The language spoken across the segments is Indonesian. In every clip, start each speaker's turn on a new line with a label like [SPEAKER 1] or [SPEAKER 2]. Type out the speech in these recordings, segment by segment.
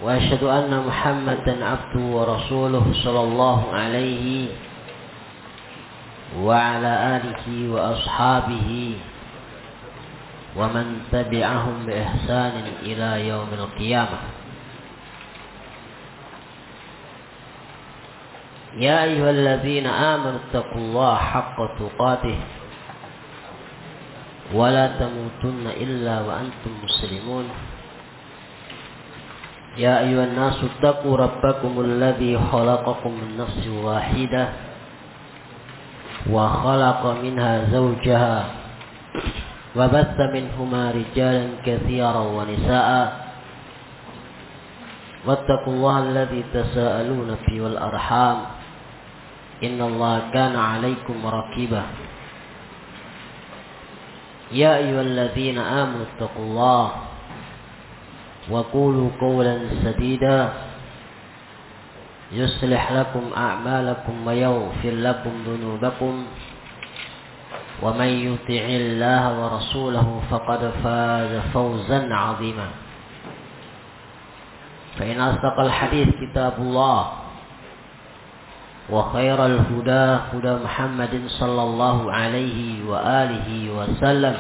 [SPEAKER 1] وأشهد أن محمدا عبده ورسوله صلى الله عليه وعلى آله وأصحابه ومن تبعهم بإحسان إلى يوم القيامة. يا أيها الذين آمنوا اتقوا الله حق تقاته ولا تموتن إلا وأنتم مسلمون. يا أيها الناس اتقوا ربكم الذي خلقكم من نفس واحدة وخلق منها زوجها وبث منهما رجالا كثيرا ونساء واتقوا الله الذي تساءلون فيه والأرحام إن الله كان عليكم رقيبا. يا أيها الذين آمنوا اتقوا الله وقولوا قولا سديدا يصلح لكم أعمالكم ويغفر لكم ذنوبكم ومن يطع الله ورسوله فقد فاز فوزا عظيما. فإن أصدق الحديث كتاب الله وخير الهدى هدى محمد صلى الله عليه وآله وسلم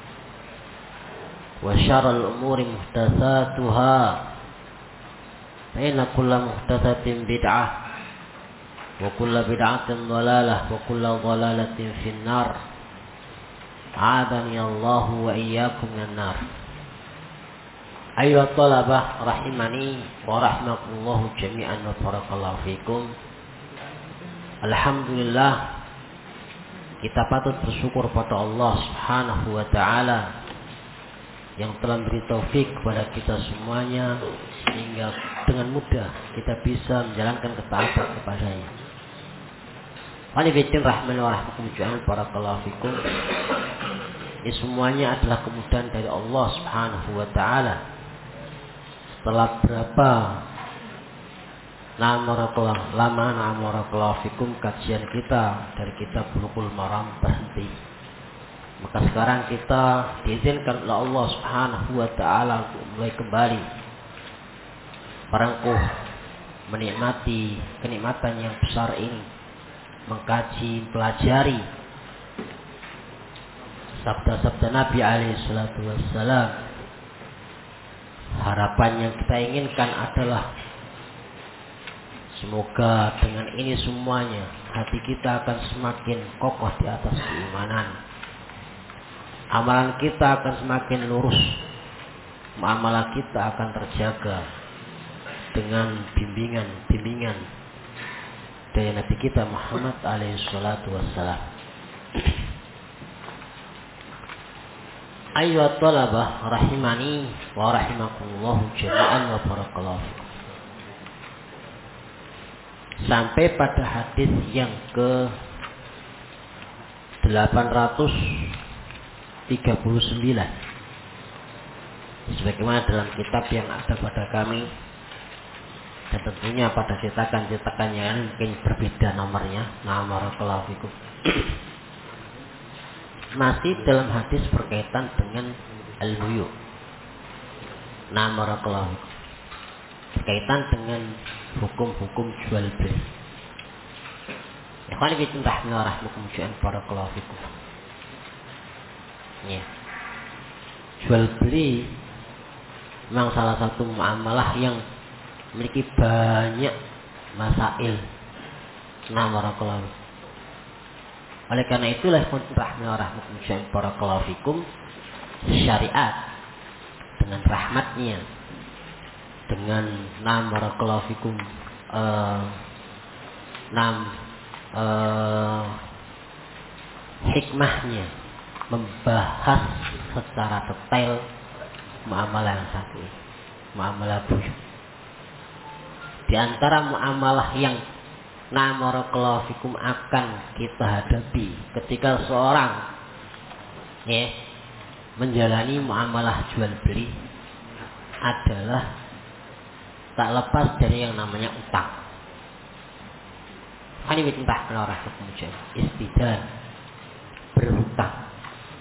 [SPEAKER 1] وشر الأمور محدثاتها فإن كل محدثة بدعة وكل بدعة ضلالة وكل ضلالة في النار. أعاذني الله وإياكم من النار. أيها الطلبة رحمني ورحمكم الله جميعا وبارك الله فيكم. Alhamdulillah, kita patut bersyukur pada Allah Subhanahu wa taala yang telah beri taufik kepada kita semuanya sehingga dengan mudah kita bisa menjalankan ketaatan kepadanya. Qanibitin rahmani wa rahmatullahi barakallahu fikum. Ini semuanya adalah kemudahan dari Allah Subhanahu wa taala. Setelah berapa lama fikum kajian kita dari kitab Bulughul Maram berhenti. Maka sekarang kita diizinkan oleh Allah Subhanahu wa taala untuk mulai kembali merengkuh menikmati kenikmatan yang besar ini, mengkaji, pelajari sabda-sabda Nabi alaihi salatu wassalam. Harapan yang kita inginkan adalah semoga dengan ini semuanya hati kita akan semakin kokoh di atas keimanan. Amalan kita akan semakin lurus. Muamalah kita akan terjaga dengan bimbingan dari Nabi kita Muhammad alaihi salatu wassalam. Ayyuhat talabah rahimani wa rahimakumullah jami'an wa barakallahu fikum. Sampai pada hadis yang ke 839 sebagaimana dalam kitab yang ada pada kami, dan tentunya pada cetakan-cetakan yang mungkin berbeda nomornya. Barakallahu fikum. Masih dalam hadis berkaitan dengan al-buyu. Barakallahu fikum. Berkaitan dengan hukum-hukum jual beli. Ikhwan fillah rahimahumullah barakallahu fikum. Ya. Jual beli memang salah satu muamalah yang memiliki banyak masail. Barakallahu. Oleh karena itulah ikhwan rahimahumullah barakallahu fikum, syariat dengan rahmatnya, dengan barakallahu fikum hikmahnya membahas secara detail muamalah yang satu ini, muamalah buyu. Di antara muamalah yang barakallahu fikum akan kita hadapi ketika seorang menjalani muamalah jual beli adalah tak lepas dari yang namanya utang. Ini mitentah penorah kemudian istidan berhutang.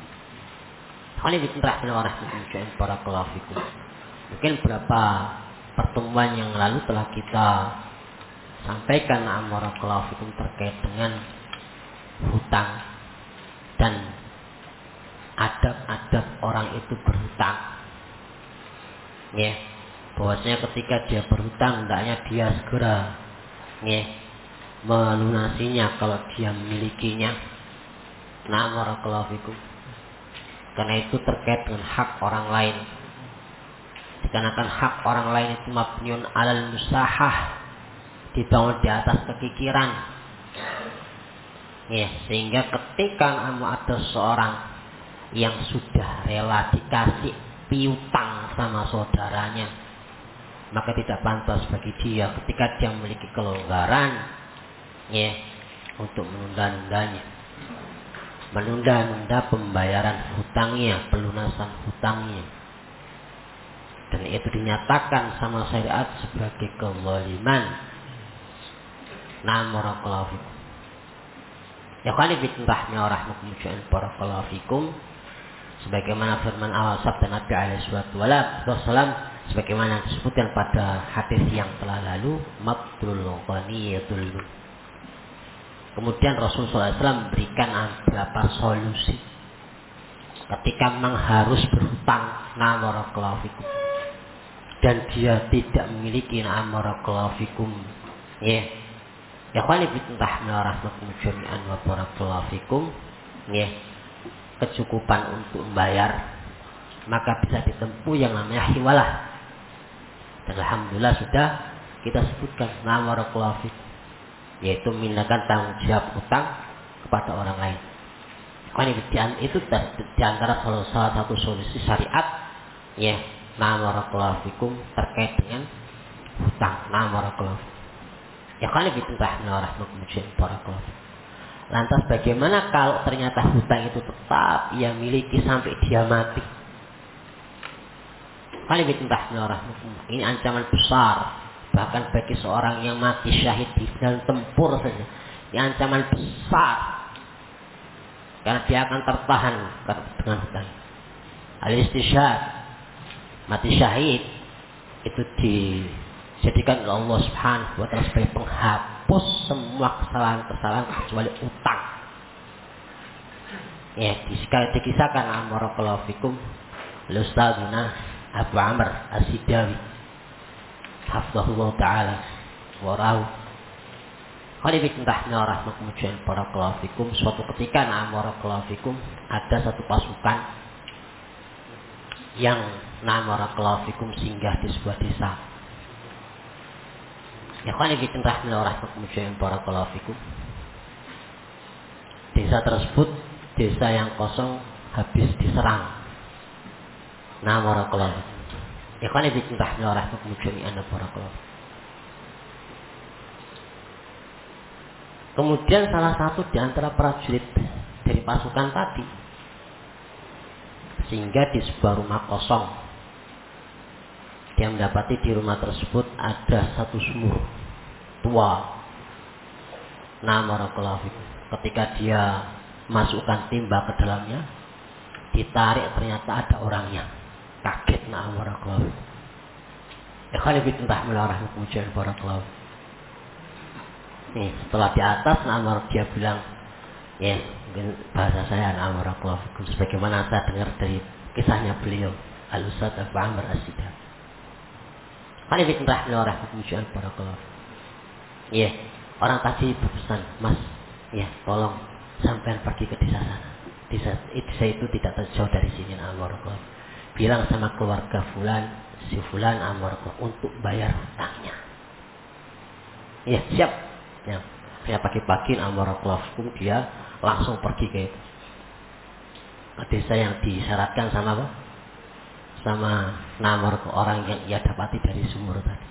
[SPEAKER 1] Ini mitentah penorah kemudian para kelafikum. Mungkin berapa pertemuan yang lalu telah kita sampaikan barakallahu fikum terkait dengan hutang dan adab-adab orang itu berhutang. Ya, bahwasanya ketika dia berhutang hendaknya dia segera melunasinya kalau dia memilikinya. Barakallahu fikum. Karena itu terkait dengan hak orang lain. Dikarenakan hak orang lain itu mabniun alal musahah, dibangun di atas kekikiran. Ya, sehingga ketika ada seorang yang sudah rela dikasih piutang sama saudaranya, maka tidak pantas bagi dia ketika dia memiliki kelonggaran untuk menunda pembayaran hutangnya, pelunasan hutangnya. Dan itu dinyatakan sama syariat sebagai kezaliman. Barakallahu fikum. Ya kali bitentahnya rahmatullahi barakallahu fikum. Sebagaimana firman awal sabda Nabi alaihi wasallam, sebagaimana disebutkan pada hadis yang telah lalu, matlul ghaniyatul. Kemudian Rasulullah SAW memberikan beberapa solusi ketika memang harus berhutang. Barakallahu fikum. Dan dia tidak memiliki barakallahu fikum. Ya khali bitentahna rahmatullahi jami'an wa barakallahu fikum. Kecukupan untuk membayar, maka bisa ditempuh yang namanya hiwalah. Dan alhamdulillah sudah kita sebutkan barakallahu fikum, yaitu memindahkan tanggung jawab hutang kepada orang lain. Itu di antara salah satu solusi syariat barakallahu fikum terkait dengan hutang. Barakallahu fikum. Ya kali bitentahna rahmatullahi barakallahu fikum. Lantas bagaimana kalau ternyata hutang itu tetap ia miliki sampai dia mati? Kali bitentahna rahmatullahi. Ini ancaman besar. Bahkan bagi seorang yang mati syahid di dalam tempur saja, ini ancaman besar. Karena dia akan tertahan dengan hutang. Al-istishhad, mati syahid, itu dijadikan oleh Allah Subhanahu wa taala sebagai penghapus semua kesalahan-kesalahan kecuali utang. Ya, dikisahkan barakallahu fikum Ustadzuna Abu Amr As-Sidawi hafizahullah taala wa rahu. Khalifah entahnya rahmatullahi barakallahu fikum. Suatu ketika barakallahu fikum ada satu pasukan yang barakallahu fikum singgah di sebuah desa. Ya khalifah entahnya rahmatullahi barakallahu fikum. Desa tersebut desa yang kosong habis diserang. Barakallahu fikum. Ya khalifah entahnya rahmatullahi barakallahu. Kemudian salah satu di antara prajurit dari pasukan tadi sehingga di sebuah rumah kosong, dia mendapati di rumah tersebut ada satu sumur tua. Barakallahu fikum. Ketika dia masukkan timba ke dalamnya, ditarik ternyata ada orangnya. Kaget barakallahu fikum. Ya khalifah entah melarang kemudian barakallahu. Nih, setelah di atas dia bilang, ya mungkin bahasa saya barakallahu fikum sebagaimana saya dengar dari kisahnya beliau Al-Ustadz Abu Amr As-Sidawi. Khalifah entah melarang kemudian barakallahu. Ya, orang tadi berpesan, Mas, ya tolong sampai pergi ke desa sana. Desa itu tidak terjauh dari sini barakallahu. Bilang sama keluarga fulan, si fulan barakallahu untuk bayar hutangnya. Ya, siap. Ya, pagi-pagi barakallahu fikum dia langsung pergi ke desa yang disyaratkan sama apa? Sama nomor orang yang ia dapati dari sumur tadi.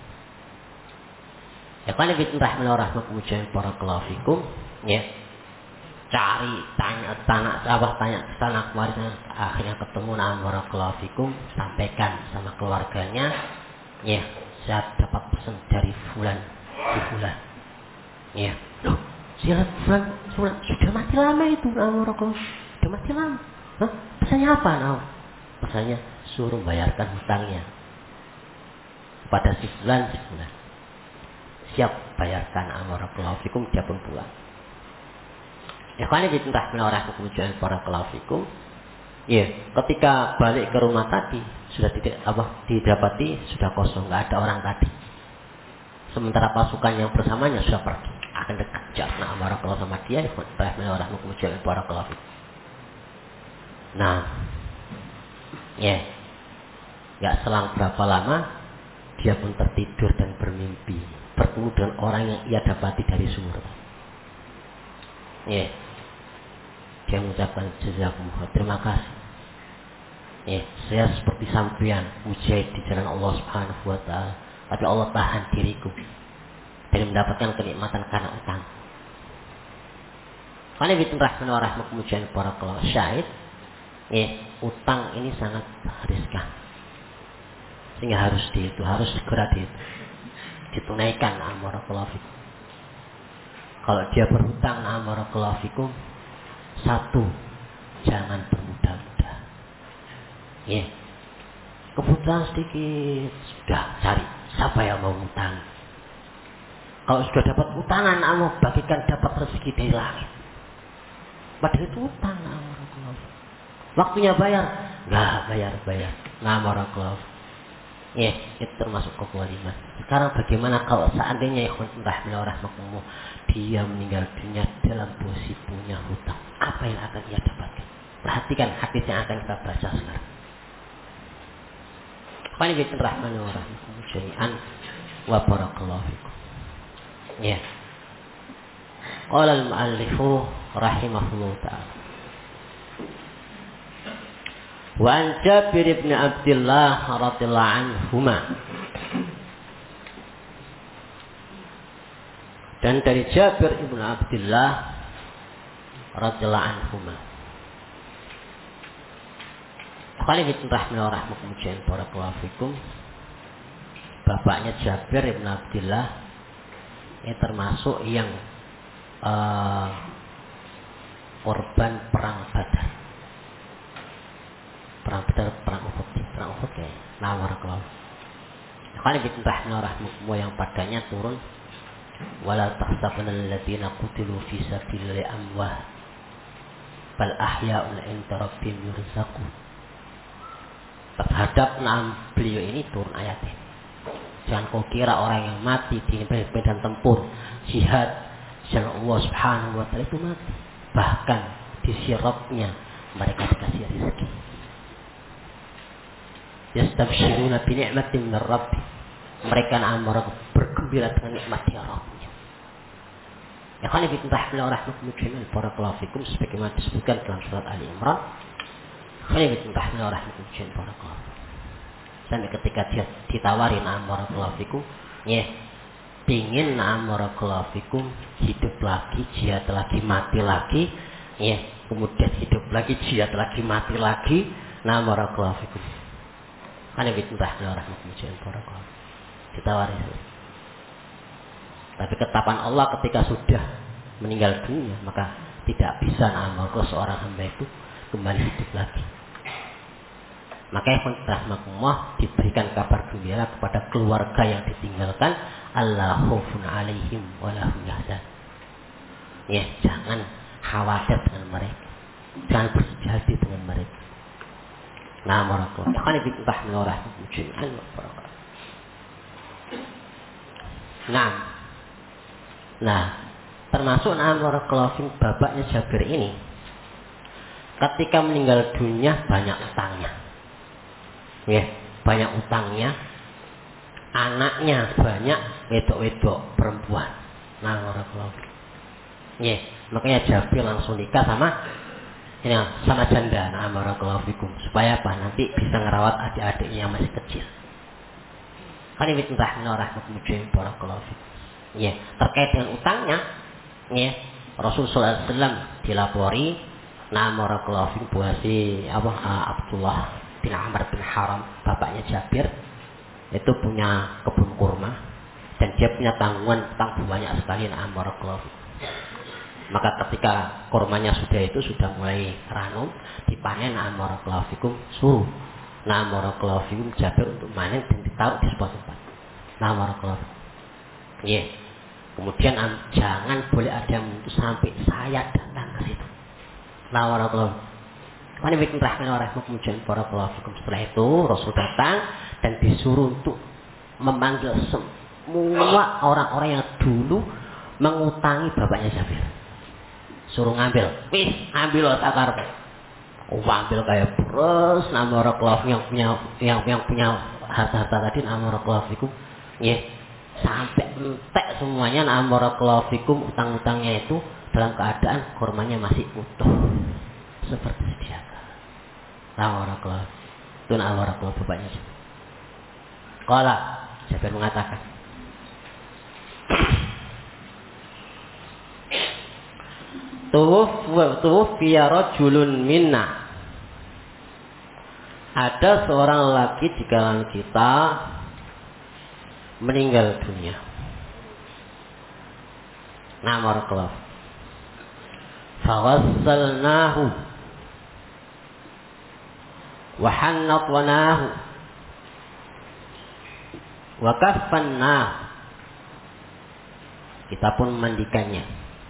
[SPEAKER 1] Ya kan entah melarang kemudian barakallahu fikum, ya. Cari tanya sana kemarin akhirnya ketemu barakallahu fikum, sampaikan sama keluarganya, ya, saya dapat pesan dari fulan, si fulan. Ya, loh, silat fulan sudah mati lama itu barakallahu, sudah mati lama. Hah? Pesannya apa? Pesannya suruh bayarkan hutangnya. pada si fulan. Siap bayarkan barakallahu fikum, dia pun pulang. Ikhwani ditentah menoreh kemudian barakallahu fikum. Ya, ketika balik ke rumah tadi sudah tidak didapati sudah kosong, nggak ada orang tadi. Sementara pasukan yang bersamanya sudah pergi. Akan dekat barakallahu sama dia, ditentah menoreh kemudian barakallahu fikum. Nah, ya, nggak selang berapa lama dia pun tertidur dan bermimpi bertemu dengan orang yang ia dapati dari sumur. Ya, dia mengucapkan jazakumullah, terima kasih. Ya, saya seperti sampean mujahid di jalan Allah Subhanahu wa taala, tapi Allah tahan diriku dari mendapatkan kenikmatan karena utang. Karena biturahman wa rahmat kemudian para kalau syahid, ya, utang ini sangat riskan. Sehingga harus segera ditunaikan barakallahu fikum. Kalau dia berhutang barakallahu fikum, satu, jangan bermudah-mudah. Ya. Kebutuhan sedikit sudah cari siapa yang mau utang. Kalau sudah dapat utangan, bagikan dapat rezeki dari langit. Padahal itu utang barakallahu fikum. Waktunya bayar, enggak bayar. Barakallahu. Ya, itu termasuk kezaliman. Sekarang bagaimana kalau seandainya rahmatullah dia meninggal dunia dalam posisi punya hutang? Apa yang akan ia dapatkan? Perhatikan hadis yang akan kita baca sekarang. Qani rahmatullah jami'an wa barakallahu fikum. Ya. Qala al-mu'allifu rahimahullah ta'ala. Wa an Jabir ibn Abdullah radhiyallahu anhuma. Dan dari Jabir ibn Abdullah radhiyallahu anhuma. Khalifah rahimahullah kemudian barakallahu fikum. Bapaknya Jabir ibn Abdullah ini termasuk yang korban perang Badar. Perang Uhud ya. Nah, barakallahu. Kali bitahna rahmatullah yang padanya turun wala tahsabanna alladziina qutilu fi sabilillahi amwat bal ahya'un 'inda rabbihim yurzaqun. Terhadap beliau ini turun ayat ini. Jangan kau kira orang yang mati di medan tempur jihad jalan Allah Subhanahu wa taala itu mati. Bahkan di siratnya mereka dikasih rezeki. Yastabshiruna bi ni'matin min Rabb. Mereka bergembira dengan nikmat ya Rabbnya. Ya kan ibn tahmil rahmatullah jami'an barakallahu fikum sebagaimana disebutkan dalam surat Ali Imran. Kan ibn tahmil rahmatullah jami'an barakallahu. Sampai ketika dia ditawarin barakallahu fikum, ya, pingin barakallahu fikum hidup lagi, jihad lagi, mati lagi, ya, kemudian hidup lagi, jihad lagi, mati lagi, barakallahu fikum. Karena bitullah rahmatullah barakallahu. Ditawari. Tapi ketetapan Allah ketika sudah meninggal dunia, maka tidak bisa seorang hamba itu kembali hidup lagi. Maka rahmatullah diberikan kabar gembira kepada keluarga yang ditinggalkan, alla khaufun alaihim wa lahum yahzan. Ya, jangan khawatir dengan mereka. Jangan bersedih hati dengan mereka. Nah, barakallahu. Kan itu tahmil rahmatullah jami'an wa barakallahu. Nah, termasuk barakallahu bapaknya Jabir ini ketika meninggal dunia banyak utangnya. Ya, banyak utangnya. Anaknya banyak wedok-wedok perempuan. Nah, barakallahu. Ya, makanya Jabir langsung nikah sama janda, barakallahu fikum, supaya apa? Nanti bisa ngerawat adik-adiknya yang masih kecil. Kan ini rahmatullah rahmatullah barakallahu fikum. Ya, terkait dengan utangnya, ya, Rasulullah SAW dilapori, barakallahu fikum, buasi Abdullah bin Amr bin Haram, bapaknya Jabir, itu punya kebun kurma dan dia punya tanggungan banyak sekali, barakallahu fikum. Maka ketika kurmanya sudah mulai ranum, dipanen, barakallahu fikum, suruh barakallahu fikum Jabir untuk manen dan ditaruh di sebuah tempat. Nah, barakallahu. Iya. Kemudian jangan boleh ada yang menyentuh sampai saya datang ke situ. Nah, barakallahu. Ini bikin rahman orang kemudian barakallahu fikum. Setelah itu Rasul datang dan disuruh untuk memanggil semua orang-orang yang dulu mengutangi bapaknya Jabir. Suruh ngambil, wis ambil otak karpe. Ambil kayak terus nama barakallahu yang punya harta-harta tadi nama barakallahu fikum. Ya, sampai entek semuanya nama barakallahu fikum, utang-utangnya itu dalam keadaan kurmanya masih utuh seperti sedia. Nama barakallahu. Itu nama barakallahu bapaknya Jabir. Qala Jabir mengatakan, Tuwfiya rajulun minna. Ada seorang lelaki di kalangan kita meninggal dunia. Nama barakallahu. Faghassalnahu wa hannatnahu wa kaffannahu. Kita pun memandikannya,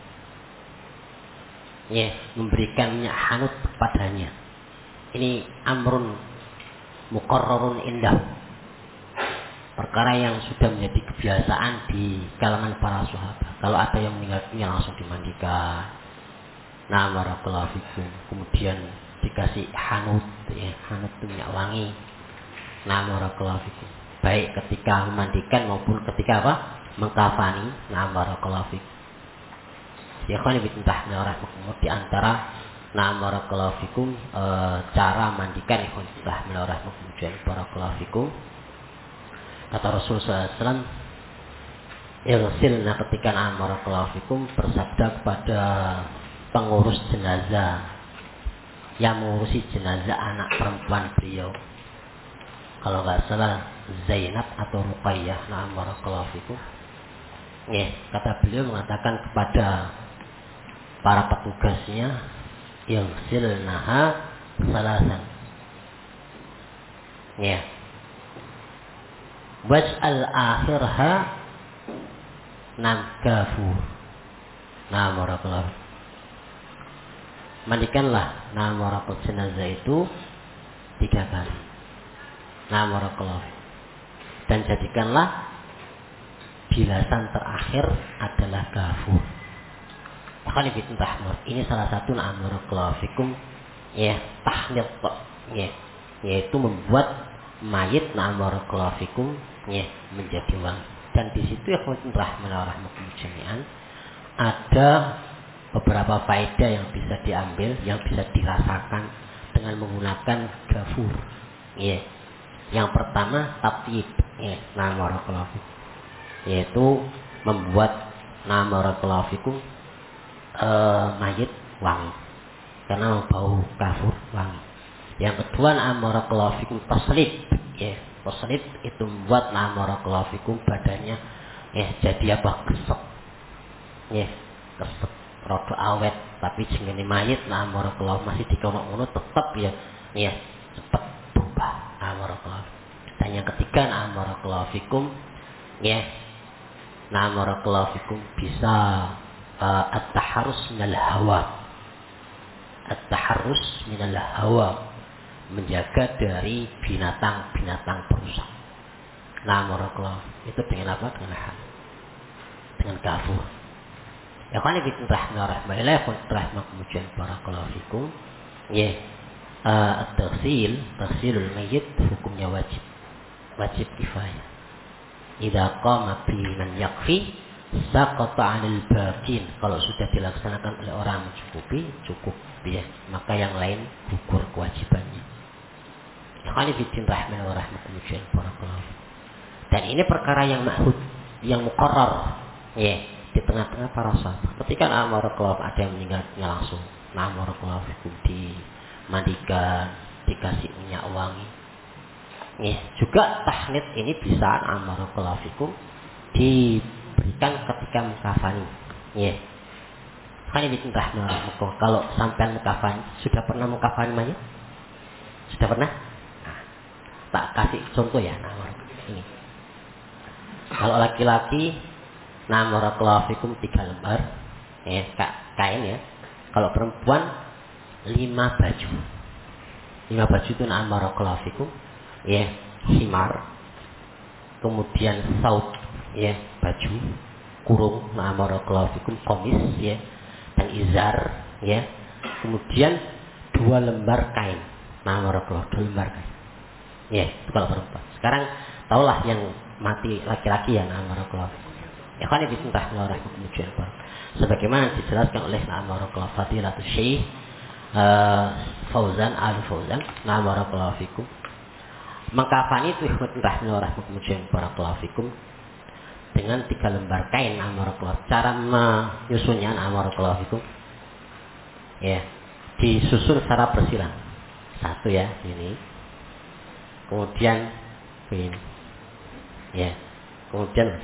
[SPEAKER 1] ya, memberikan minyak hanut kepadanya. Ini amrun muqarrarun indah, perkara yang sudah menjadi kebiasaan di kalangan para sahabat. Kalau ada yang meninggal dunia langsung dimandikan. Nah, barakallahu fikum. Kemudian dikasih hanut, ya, hanut itu minyak wangi. Nah, barakallahu fikum. Baik ketika memandikan maupun ketika apa? Mengkafani. Nah, barakallahu fikum. Ya, kan lebih tentang orang di antara nah barakallahu fikum cara mandikan ikhwan fillah kemudian barakallahu fikum. Kata Rasulullah SAW, irsilna ketika nah barakallahu fikum bersabda kepada pengurus jenazah yang mengurusi jenazah anak perempuan beliau, kalau nggak salah Zainab atau Ruqayyah, nah barakallahu fikum. Ya, kata beliau mengatakan kepada para petugasnya, yaghsilnaha salasan. Ya. Was'al akhirha nam kafur. Nah, barakallahu. Mandikanlah nama barakallahu jenazah itu 3 kali. Nah, barakallahu. Dan jadikanlah bilasan terakhir adalah kafur. Ini salah satu na'amurakallahu fikum, ya, tahnid, ya, yaitu membuat mayit na'amurakallahu fikum, ya, menjadi wangi. Dan di situ ya rahmatullahi ada beberapa faedah yang bisa diambil, yang bisa dirasakan dengan menggunakan gafur, ya. Yang pertama tatyib, ya, na'amurakallahu fikum, yaitu membuat na'amurakallahu fikum mayit wangi karena bau kafur wangi. Yang kedua na'amarakallahu fikum taslib, ya, taslib itu membuat na'amarakallahu fikum badannya, ya, jadi apa, kesep, ya, kesep rada awet, tapi jenenge mayit na'amarakallahu masih dikono tetap ya, ya, cepat berubah na'amarakallahu. Dan yang ketiga na'amarakallahu fikum, ya, na'amarakallahu fikum bisa at-taharrus minal hawa. At-taharrus minal hawa, menjaga dari binatang-binatang perusak. Nah, barakallahu. Itu dengan apa? Dengan kafur. Ya kan itu rahmatullahi kemudian barakallahu fikum. Ya, at-taghsilul mayyit hukumnya wajib. Wajib kifayah. Idza qama bi man yakfi saqata 'anil baqin. Kalau sudah dilaksanakan oleh orang mencukupi, cukup, ya, maka yang lain gugur kewajibannya. Ya kan fitin rahman wa rahmatullahi barakallahu. Dan ini perkara yang ma'hud, yang muqarrar, ya, di tengah-tengah para sahabat. Ketika barakallahu ada yang meninggalnya langsung barakallahu fikum dimandikan, dikasih minyak wangi. Ya, juga tahnid ini bisa barakallahu fikum diberikan ketika mukafani, ya. Kan ini rahmat. Kalau sampai mukafani, sudah pernah mukafani mayat? Sudah pernah? Nah, tak kasih contoh ya. Nah, ini Kalau laki-laki nah barakallahu fikum 3 lembar ya kain ya. Kalau perempuan 5 baju. 5 baju itu nah barakallahu fikum ya, himar. Kemudian saut ya, baju kurung nah barakallahu fikum, komis ya, dan izar ya. Kemudian 2 lembar kain nah barakallahu, 2 lembar kain. Ya, itu kalau perempuan. Sekarang taulah yang mati laki-laki ya nah barakallahu fikum. Ya kan bismillah kemudian sebagaimana dijelaskan oleh Barakallahu Fadilatul Syekh Fauzan Al-Fauzan barakallahu fikum. Mengkafani itu bismillah kemudian barakallahu fikum dengan 3 lembar kain barakallahu. Cara menyusunnya barakallahu fikum ya, disusun secara bersilang. 1 ya, ini. Kemudian ini. Ya. Kemudian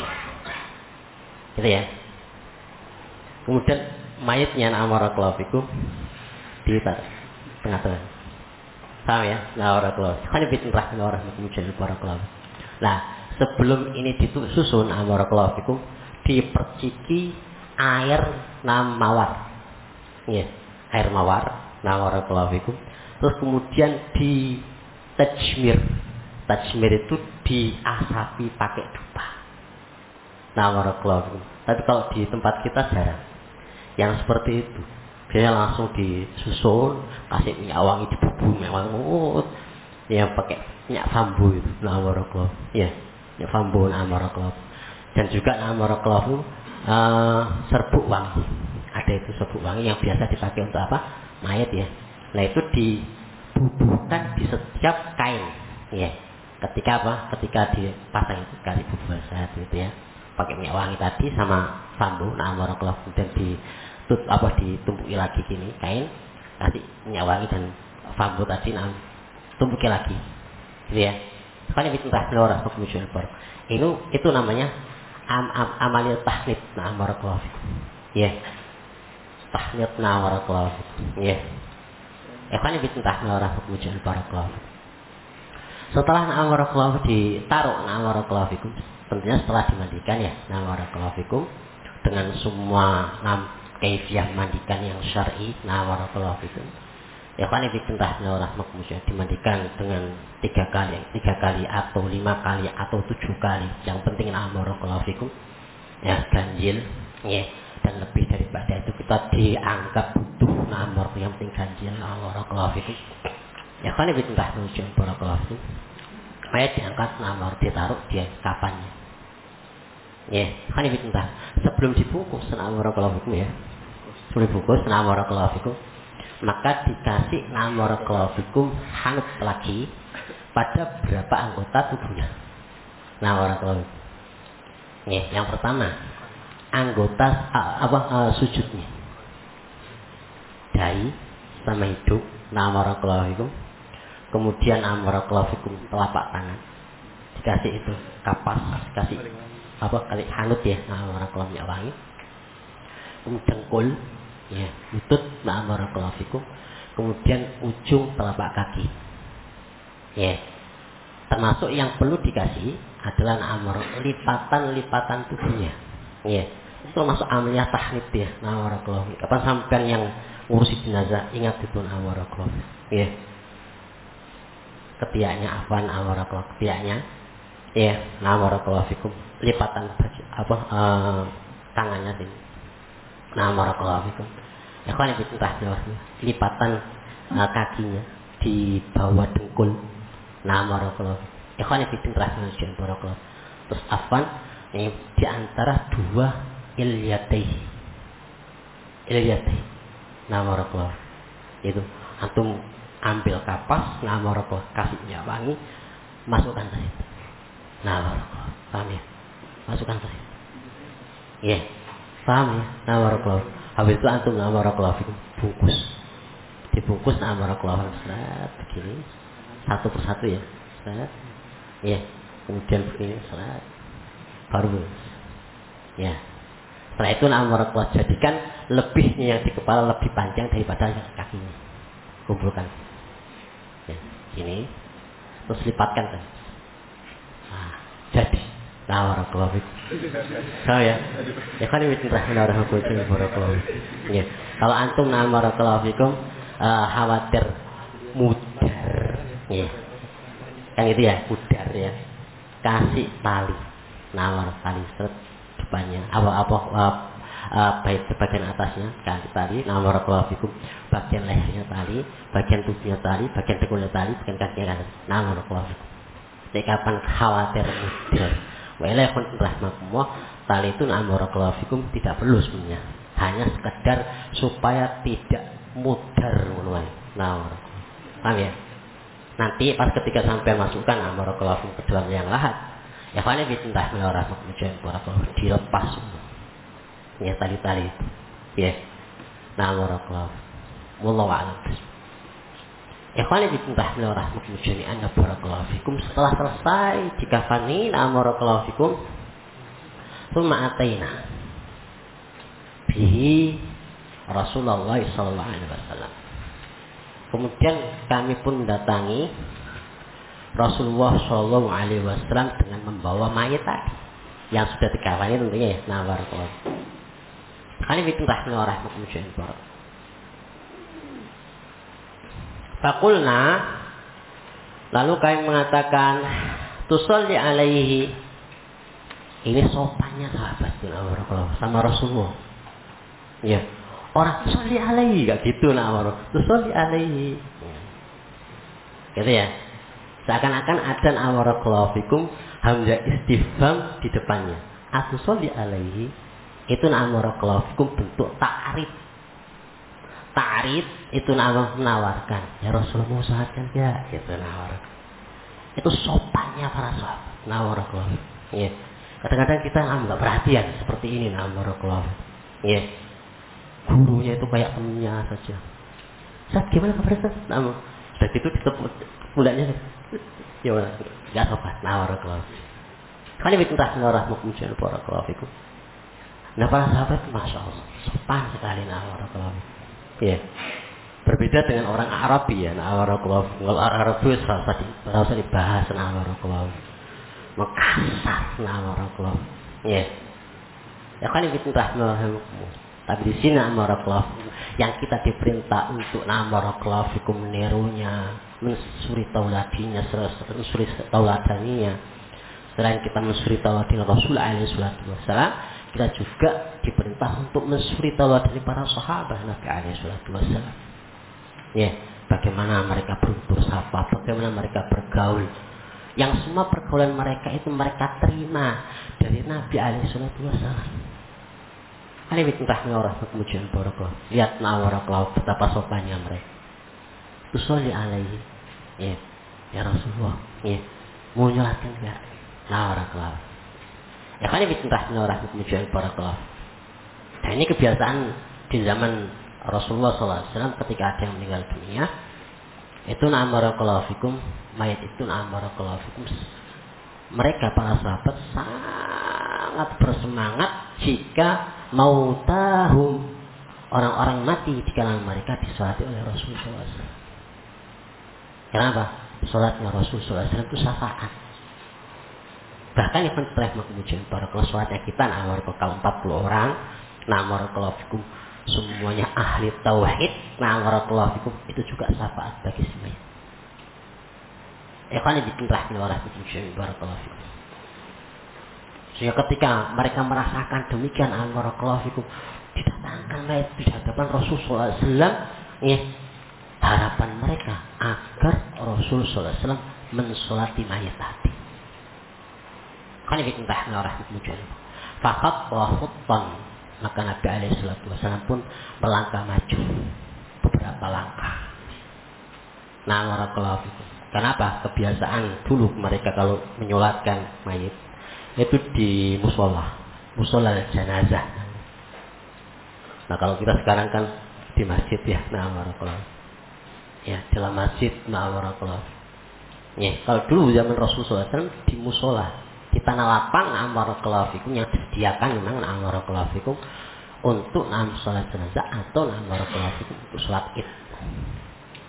[SPEAKER 1] gitu ya. Kemudian mayatnya barakallahu fikum di tengah-tengah. Paham ya? Barakallahu. Kan bismillah barakallahu. Nah, sebelum ini disusun barakallahu fikum, diperciki air mawar. Ya, air mawar barakallahu fikum. Terus kemudian di tajmir. Tajmir itu diasapi pakai dupa. Barakallahu. Tapi kalau di tempat kita jarang yang seperti itu. Dia langsung disusun, kasih minyak wangi, dibubuh minyak wangi, ya pakai minyak bambu itu. Barakallahu. Ya, minyak bambu barakallahu. Dan juga barakallahu serbuk wangi. Ada itu serbuk wangi yang biasa dipakai untuk apa? Mayat ya. Nah itu dibubuhkan di setiap kain. Ya. Ketika apa? Ketika dipasang itu kali bubuh saat itu ya. Pakai minyak wangi tadi sama bambu barakallahu, kemudian ditumpuki lagi gini kain, kasih minyak wangi dan bambu tadi tumpuki lagi gitu ya. Makanya bismillah kemudian itu namanya amaliyat tahnid barakallahu ya, tahnid barakallahu ya. Makanya bismillah kemudian barakallahu. Setelah barakallahu ditaruh barakallahu fikum, tentunya setelah dimandikan ya barakallahu fikum dengan semua kaifiah mandikan yang syar'i barakallahu fikum. Ya kan bismillah kemudian dimandikan dengan 3 kali atau 5 kali atau 7 kali. Yang penting barakallahu fikum ya ganjil ya, dan lebih daripada itu kita dianggap butuh barakallahu, yang penting ganjil barakallahu fikum. Ya kan bismillah kemudian barakallahu fikum. Mayat diangkat ditaruh di kafannya. Ya, kan bismillah. Sebelum dibungkus barakallahu fikum ya. Sebelum dibungkus barakallahu fikum, maka dikasih barakallahu fikum hanut lagi pada berapa anggota tubuhnya. Barakallahu. Ya, yang pertama anggota sujudnya. Dahi sama hidung barakallahu fikum. Kemudian barakallahu fikum telapak tangan dikasih itu kapas, kasih kali hanut ya barakallahu minyak wangi. Kemudian dengkul ya, lutut barakallahu fikum. Kemudian ujung telapak kaki ya. Termasuk yang perlu dikasih adalah lipatan tubuhnya ya. Itu termasuk amaliyah tahnid ya barakallahu. Kapan sampean yang ngurusi jenazah ingat itu barakallahu ya. Ketiaknya barakallahu, ketiaknya ya barakallahu fikum, lipatan tangannya sini barakallahu fikum. Ya kan lipatan kakinya di bawah dengkul barakallahu. Ya kan barakallahu. Terus di antara 2 ilyatai barakallahu. Itu antum ambil kapas barakallahu, kasih minyak wangi, masukkan ke situ. Barakallahu. Paham ya? Masukkan ke situ. Ya. Paham ya? Barakallahu. Habis itu antum barakallahu fikum bungkus. Dibungkus barakallahu begini. Satu persatu ya. Ya. Kemudian begini baru. Ya. Setelah itu barakallahu, jadikan lebihnya yang di kepala lebih panjang daripada yang kakinya. Kumpulkan. Ya, gini. Terus lipatkan kan. Nah, jadi Nah, barakallahu fikum. So ya. Ya kan ini barakallahu fikum barakallahu. Ya. Kalau antum nah barakallahu fikum khawatir mudar. Ya. Yang itu ya, mudar ya. Kasih tali. Nawar tali seret depannya. Bagian atasnya kasih tali. Nah barakallahu fikum. Bagian lehernya tali, bagian tubuhnya tali, bagian dekulnya tali, bagian kakinya tali. Nah barakallahu fikum. Jadi kapan khawatir mudar. Walaupun rahmatullah tali itu barakallahu fikum tidak perlu sebenarnya, hanya sekedar supaya tidak mudar mulai. Nah, paham ya? Nanti pas ketika sampai masukkan barakallahu fikum ke dalam yang lahat, ya kan ini entah barakallahu dilepas semua. Ya tali-tali itu. Ya. Nah, barakallahu. Wallahu a'lam. Ya kan ini entah barakallahu fikum setelah selesai dikafani barakallahu fikum thumma ataina bihi Rasulullah sallallahu alaihi wasallam. Kemudian kami pun mendatangi Rasulullah sallallahu alaihi wasallam dengan membawa mayat tadi yang sudah dikafani tentunya ya. Nah, barakallahu. Kan ini entah barakallahu. Fakulna, lalu kami mengatakan tusalli alaihi. Ini sopannya sahabat sama Rasulullah. Ya, orang tusalli alaihi gak gitu tusalli alaihi. Gitu ya. Seakan-akan adzan barakallahu fikum hamzah istifham di depannya. Atusalli alaihi itu barakallahu fikum bentuk ta'rif. Ta'rif itu menawarkan, ya Rasulullah mau sahatkan ya, gitu nawar. Itu sopannya para sahabat. Nawarakallah. Ya. Kadang-kadang kita nggak perhatian seperti ini nawarakallah. Ya. Gurunya itu kayak temennya saja. Saat gimana kabar Ustaz? Sudah gitu ditepuk bulannya. Ya mana? Enggak sopan. Nawarakallah. Kali itu entah nawarakallahu barakallahu fikum. Nah para sahabat masya Allah sopan sekali nawarakallah. Ya, berbeda dengan orang Arabi ya. Barakallahu. Kalau Arab itu harus dibahas. Barakallahu. Makasar. Barakallahu. Ya. Ya kan itu rahmatullah. Tapi di sini barakallahu yang kita diperintah untuk barakallahu fikum menirunya, mensuri tauladinya, mensuri tauladaninya. Selain kita mensuri tauladin Rasul alaihi wasallam, kita juga diperintah untuk mensuri tauladani para sahabat Nabi alaihi wasallam. Ya, bagaimana mereka bersapa, bagaimana mereka bergaul. Yang semua pergaulan mereka itu mereka terima dari Nabi alaihi wasallam. Ini bitungkahnya orang kemudian barakallahu. Lihat barakallahu betapa sopannya mereka. Tusolli alaihi. Ya Rasulullah. Ya. Mau nyolatkan enggak? Barakallahu. Ya kan ini bitungkahnya orang kemudian barakallahu. Dan ini kebiasaan di zaman Rasulullah SAW ketika ada yang meninggal dunia. Itu barakallahu fikum. Mayat itu barakallahu fikum. Mereka para sahabat sangat bersemangat jika mautahum orang-orang mati di kalangan mereka disolati oleh Rasulullah SAW. Kenapa? Solatnya Rasulullah SAW itu syafaat. Bahkan yang telah mengujian para sholatnya kita namar kalau 40 orang, namar kalau fikum semuanya ahli tauhid, namar kalau fikum itu juga syafaat bagi semuanya. Kan ditinrahkan oleh mengujian para fikum. Sehingga ketika mereka merasakan demikian barakallahu fikum didatangkan mayat di hadapan Rasulullah SAW, ya, harapan mereka agar Rasulullah SAW mensolati mayat tadi. Kan ditentahkan oleh kemudian. Fakat wahutban maka Nabi alaihi wasallam pun melangkah maju beberapa langkah. Nah barakallahu fikum. Kenapa? Kebiasaan dulu mereka kalau menyolatkan mayat itu di musola jenazah. Nah kalau kita sekarang kan di masjid ya, nah barakallahu. Ya dalam masjid, nah barakallahu. Ya kalau dulu zaman Rasulullah SAW di musola, di tanah lapang, nah barakallahu fikum yang disediakan memang nah barakallahu fikum untuk sholat jenazah atau nah barakallahu fikum untuk sholat id.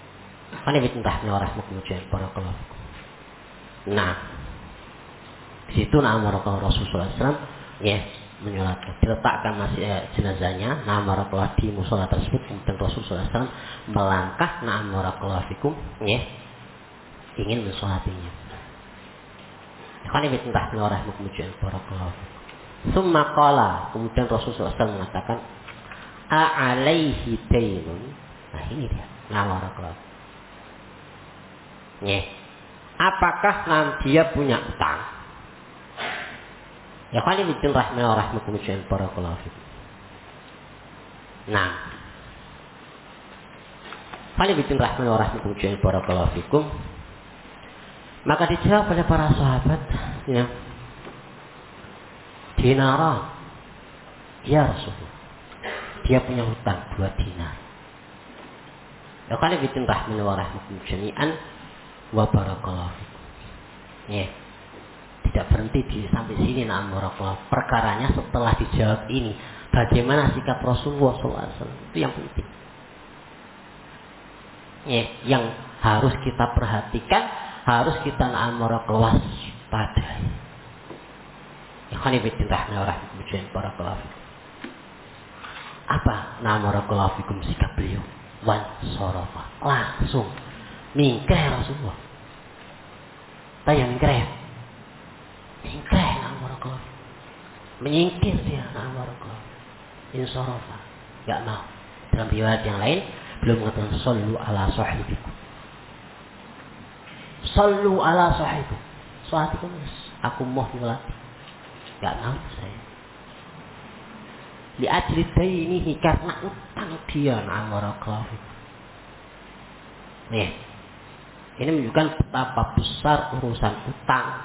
[SPEAKER 1] Kan ini entahnya orang kemudian barakallahu fikum. Nah Di situ nama Rasulullah SAW ya menyolatkan, diletakkan masih jenazahnya nama Rasulullah di musola tersebut. Kemudian Rasulullah SAW melangkah nama Rasulullah fikum ya ingin mensolatinya. Khani bitentah menoreh kemudian barakallahu. Summa qala, kemudian Rasulullah SAW mengatakan a'alaihi dainun. Nah ini dia nama Rasulullah. Ya. Apakah dia punya utang? Ya khani bitin rahmatullahi barakallahu fikum. Nah. Khani bitin rahmatullahi barakallahu fikum. Maka dijawab oleh para sahabat, ya. Dinaran. Ya Rasulullah. Dia punya hutang 2 dinar. Ya khani bitin rahmatullahi jami'an wa barakallahu fikum. Ya. Tidak berhenti di sampai sini Rasulullah. Perkaranya setelah dijawab ini, bagaimana sikap Rasulullah SAW, itu yang penting. Ya, yang harus kita perhatikan, harus kita Rasulullah waspadai. Ikhwani fillah rahimahumullah. Apa Rasulullah fikum sikap beliau? Wan sorofa, langsung mingkreh Rasulullah. Tanya mingkreh. Mingkreh Rasulullah. Menyingkir dia Rasulullah. Insorofa, enggak mau. Dalam riwayat yang lain belum mengatakan sallu ala sahibikum. Sallu ala sahibikum. Sahibikum, aku mau nyolati. Enggak mau saya. Li ajli dainihi, karena utang dia Rasulullah. Nih. Ini menunjukkan betapa besar urusan utang.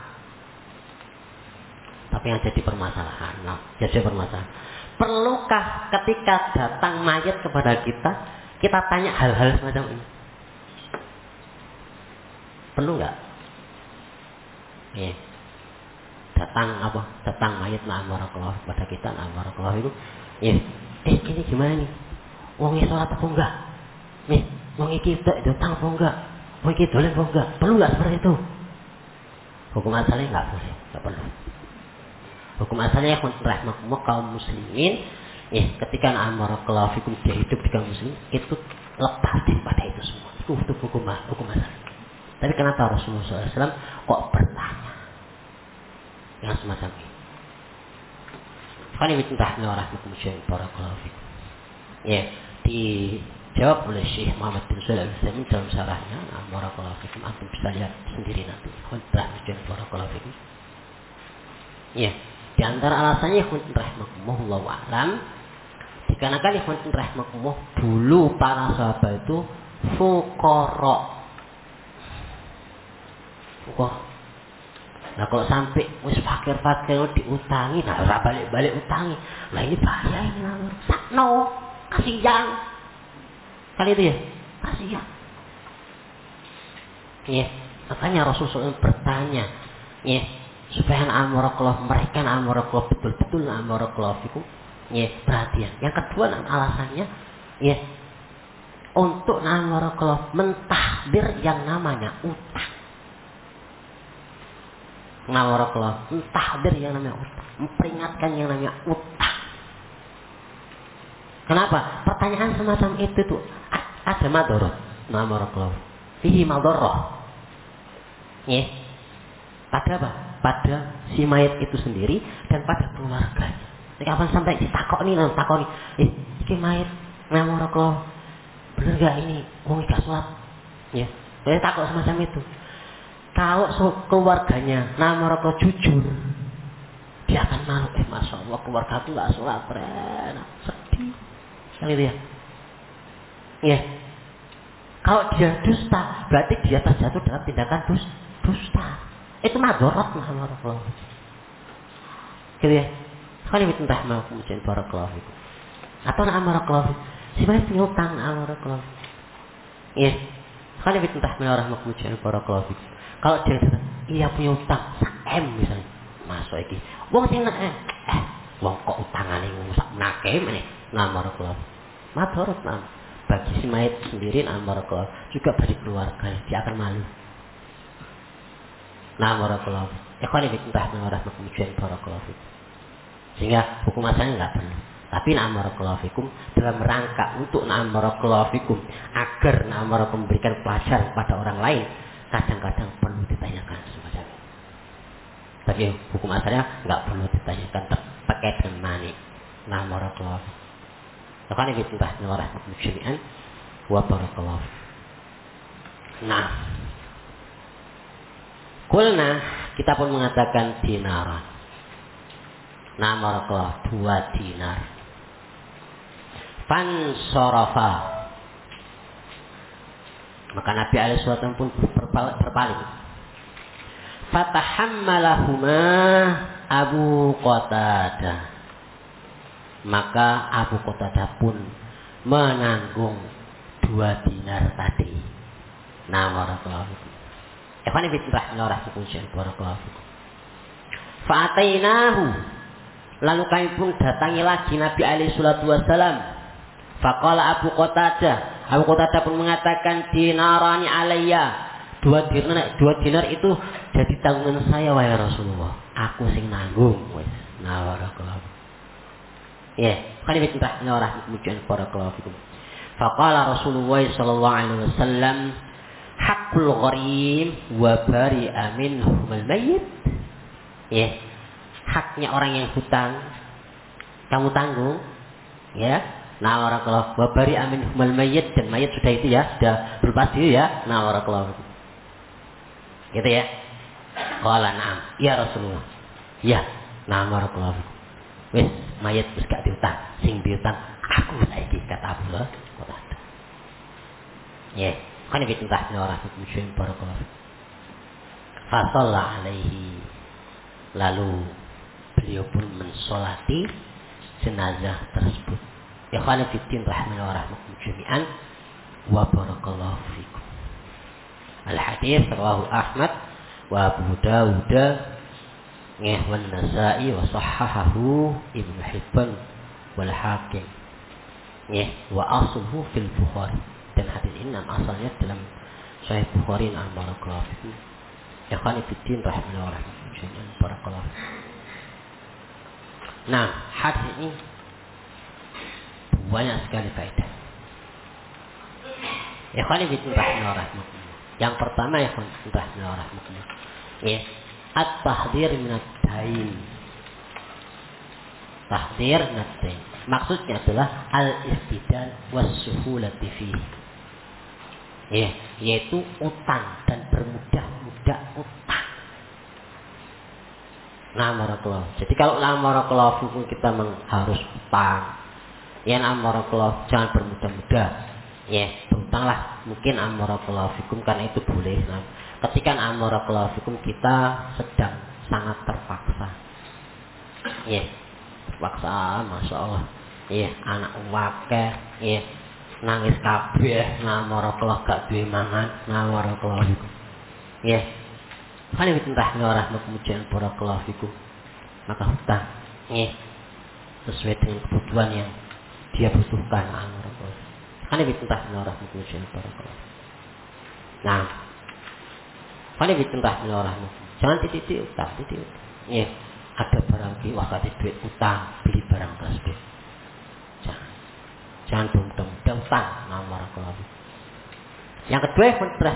[SPEAKER 1] Tapi yang jadi permasalahan, perlukah ketika datang mayat kepada kita tanya hal-hal semacam ini? Perlu nggak? Datang mayat Rasulullah kepada kita, Rasulullah itu, ini gimana nih? Wong sholat apa enggak? Wong iki datang apa enggak? Wong iki dolen apa enggak? Perlu nggak seperti itu? Hukum asalnya nggak perlu. Hukum asalnya rahmatullah kaum muslimin ketika Rasulullah fikum dia hidup di kaum muslimin itu lepas daripada itu semua. Itu hukum asal. Tapi kenapa Rasulullah SAW kok bertanya yang semacam ini? Fani bitentahna rahmatullah barakallahu fikum. Dijawab oleh Syekh Muhammad bin Shalih Al-Utsaimin dalam syarahnya barakallahu fikum. Antum bisa lihat sendiri nanti. Rahmatullah barakallahu fikum. Di antara alasannya rahmatullah wa'alam, dikarenakan rahmatullah dulu para sahabat itu fuqara. Nah kalau sampai wis fakir-fakir diutangi, nah ora balik-balik utangi. Nah ini bahaya ini sakno, kasihan. Kali itu ya, kasihan. Makanya Rasulullah bertanya, supaya Rasulullah mereka Rasulullah betul-betul Rasulullah fikum perhatian. Yang kedua alasannya untuk Rasulullah mentahdir yang namanya utang. Rasulullah mentahdir yang namanya utang, memperingatkan yang namanya utang. Kenapa? Pertanyaan semacam itu tuh ada madorot Rasulullah. Fihi madorot. Pada apa? Pada si mayat itu sendiri dan pada keluarganya. Kapan sampai ditakoni, iki mayat Rasulullah bener gak ini? Wong gak sholat. Boleh takut semacam itu. Kalau keluarganya Rasulullah jujur, dia akan malu. Masya Allah keluarga aku gak sholat, sedih. Kan itu ya. Kalau dia dusta, berarti dia terjatuh dalam tindakan dusta. Itu madorot Rasulullah. Gitu ya. Sekali mitentah mau kemudian barakallahu fikum. Atau Rasulullah si baik punya utang Rasulullah. Sekali mitentah mau kemudian barakallahu fikum. Kalau dia kata, iya punya utang 1M misalnya. Masuk iki. Wong sing wong kok utangane sak nake meneh Rasulullah. Madorot bagi si mayat sendiri Rasulullah, juga bagi keluarga dia akan malu. Rasulullah. Ikhwan fillah rahmatullahi wabarakatuh. Sehingga hukum asalnya enggak perlu. Tapi barakallahu fikum dalam rangka untuk barakallahu fikum agar barakallahu memberikan pelajaran kepada orang lain, kadang-kadang perlu ditanyakan semacam itu. Tapi hukum asalnya enggak perlu ditanyakan terkait dengan mani. Barakallahu fikum. Ikhwan fillah rahmatullahi wabarakatuh. Nah, kulna kita pun mengatakan dinaran. Barakallahu 2 dinar. Fansarafa. Maka Nabi alaihi wasallam pun berpaling. Fatahammalahuma Abu Qatadah. Maka Abu Qatadah pun menanggung 2 dinar tadi. Barakallahu. Ikhwani fillah barakallahu. Fa'atainahu. Lalu kami pun datangi lagi Nabi alaihi salatu wasalam. Faqala Abu Qatadah. Abu Qatadah pun mengatakan dinarani alayya. 2 dinar itu jadi tanggungan saya wahai Rasulullah. Aku sing nanggung wis. Barakallahu. Ya, kan iki kita ora mujian barakallahu fikum. Faqala Rasulullah sallallahu alaihi wasallam haqqul gharim wa bari'a minhum al-mayyit. Ya. Haknya orang yang hutang kamu tanggung, ya. Barakallahu wa bari'a minhum al-mayyit, dan mayit sudah itu ya, sudah berpasti ya. Barakallahu. Gitu ya. Qala na'am, ya Rasulullah. Ya, barakallahu. Wis mayit wis gak diutang, sing diutang aku saiki kata Abdullah. Ya, kan iki entah orang muslim barakallahu. Fa shalla alaihi. Lalu beliau pun mensolati jenazah tersebut. Ya khana fitin rahimahullah jami'an wa barakallahu fikum. Al hadis rawahu Ahmad wa Abu Dawud wa Nasa'i wa sahahahu Ibnu Hibban wal Hakim. Ya, wa asluhu fil Bukhari. Dan hadis ini asalnya dalam Sahih Bukhari barakallahu fikum. Ya khana fitin rahimahullah jami'an barakallahu. Nah, hadis ini banyak sekali faedah. Ikhwan fillah rahmatullah. Yang pertama ikhwan fillah rahmatullah. Ya, at-tahdhir min ad-dain. Tahdhir min ad-dain. Maksudnya adalah al-istidal was-suhulati fihi. Ya, yaitu utang dan bermudah-mudah utang. Barakallahu. Jadi kalau barakallahu fikum kita harus utang. Ya barakallahu jangan bermudah-mudah. Ya, berutanglah mungkin barakallahu fikum karena itu boleh. Nah, ketika barakallahu fikum kita sedang sangat terpaksa. Ya, terpaksa masyaallah. Ya, anak wakeh, ya, nangis kabeh, barakallahu gak duwe mangan, barakallahu fikum. Ya. Kan itu entah rahmat kemudian barakallahu fikum. Maka hutang ya sesuai dengan kebutuhan yang dia butuhkan barakallahu. Kan itu entah rahmat kemudian barakallahu. Nah, kan itu entah rahmat. Jangan titik utang, titik. Ya, ada barang ki wah kasih duit utang, beli barang tersebut. Jangan mudah-mudah utang barakallahu. Yang kedua,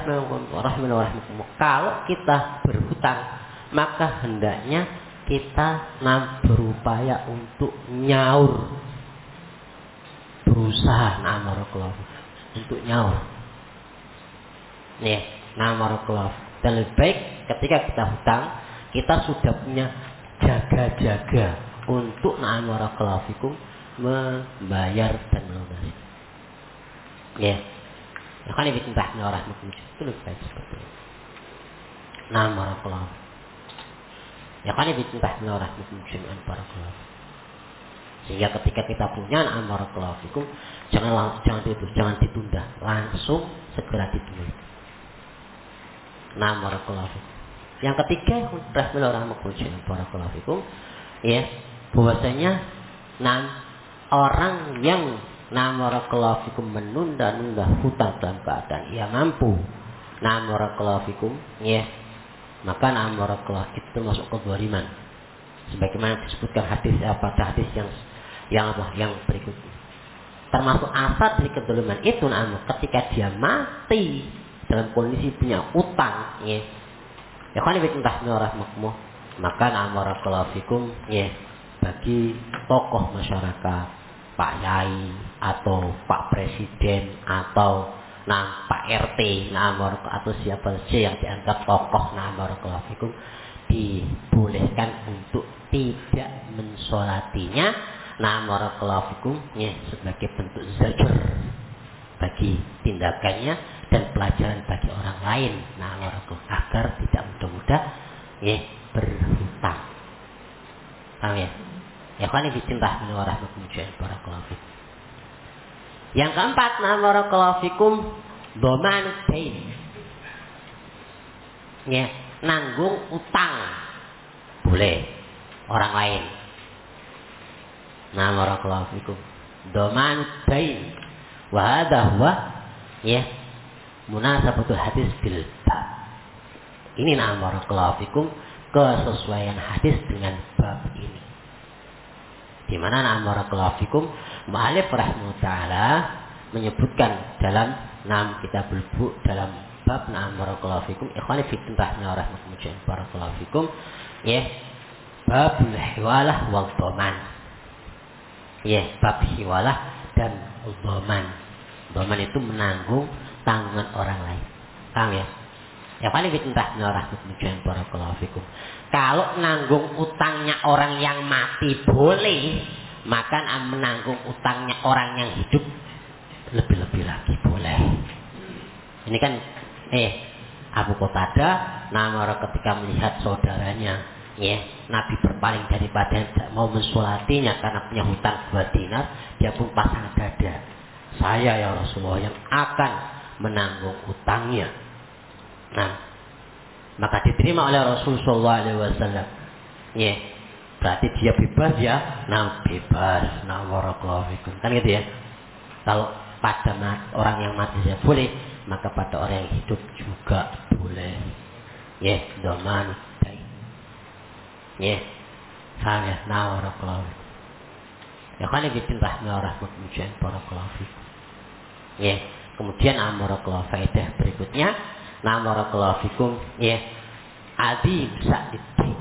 [SPEAKER 1] kalau kita berhutang, maka hendaknya kita berupaya untuk nyaur, berusaha untuk nyaur. Nih, dan lebih baik ketika kita hutang, kita sudah punya jaga-jaga untuk membayar dan melunasi. Ya. Ya kan itu entah orang mungkin itu lebih baik seperti itu. Barakallahu. Ya kan itu entah orang mungkin barakallahu. Sehingga ketika kita punya barakallahu fikum, jangan ditunda, langsung segera ditulis. Barakallahu. Yang ketiga, orang mungkin barakallahu fikum, ya bahwasanya orang yang barakallahu fikum menunda-nunda hutang dalam keadaan ia mampu. Barakallahu fikum ya maka na'am barakallahu itu masuk kezaliman. Sebagaimana disebutkan pada hadis yang berikutnya. Termasuk asal dari kezaliman itu ketika dia mati dalam kondisi punya utang, ya. Ya kan ibn rahimahullah, maka na'am barakallahu fikum, ya, bagi tokoh masyarakat, Pak Yai atau Pak Presiden atau Pak RT, atau siapa saja yang dianggap tokoh, barakallahu fikum, dibolehkan untuk tidak mensolatinya, barakallahu fikum, ya, sebagai bentuk zajr bagi tindakannya dan pelajaran bagi orang lain, agar tidak mudah-mudah, ya, berhutang. Paham ya? Ya kan ini cinta warahmatullahi wabarakatuh. Yang keempat, barakallahu fikum, dhaman dain. Ya, nanggung utang boleh orang lain. Barakallahu fikum, dhaman dain. Wa hadha huwa, ya, munasabatul hadis bil bab. Ini barakallahu fikum, kesesuaian hadis dengan bab ini. Di mana barakallahu fikum, mu'allif rahimahullah taala menyebutkan dalam kitabul bu dalam bab barakallahu fikum, ikhwani fi rahimahumullah barakallahu fikum, ya, babul hiwalah wal dhaman. Ya, bab hiwalah dan dhaman. Dhaman itu menanggung tanggungan orang lain. Paham ya? Ya paling rahimahumullah barakallahu fikum. Kalau nanggung utangnya orang yang mati boleh, maka menanggung utangnya orang yang hidup lebih-lebih lagi boleh. Ini kan Abu Qatadah ketika melihat saudaranya, ya, Nabi berpaling daripada tidak mau mensolatinya karena punya hutang 2 dinar, dia pun pasang dada. Saya ya Rasulullah yang akan menanggung utangnya. Maka diterima oleh Rasulullah SAW. Ya, berarti dia bebas ya, bebas, barakallahu fikum. Kan gitu ya. Kalau pada orang yang mati saja boleh, maka pada orang yang hidup juga boleh. Ya, dhaman dain. Ya, saya barakallahu fikum. Ya kan bikin rahmatullahi barakallahu fikum. Ya, kemudian barakallahu faedah berikutnya, barakallahu fikum, ya, azim sa'id.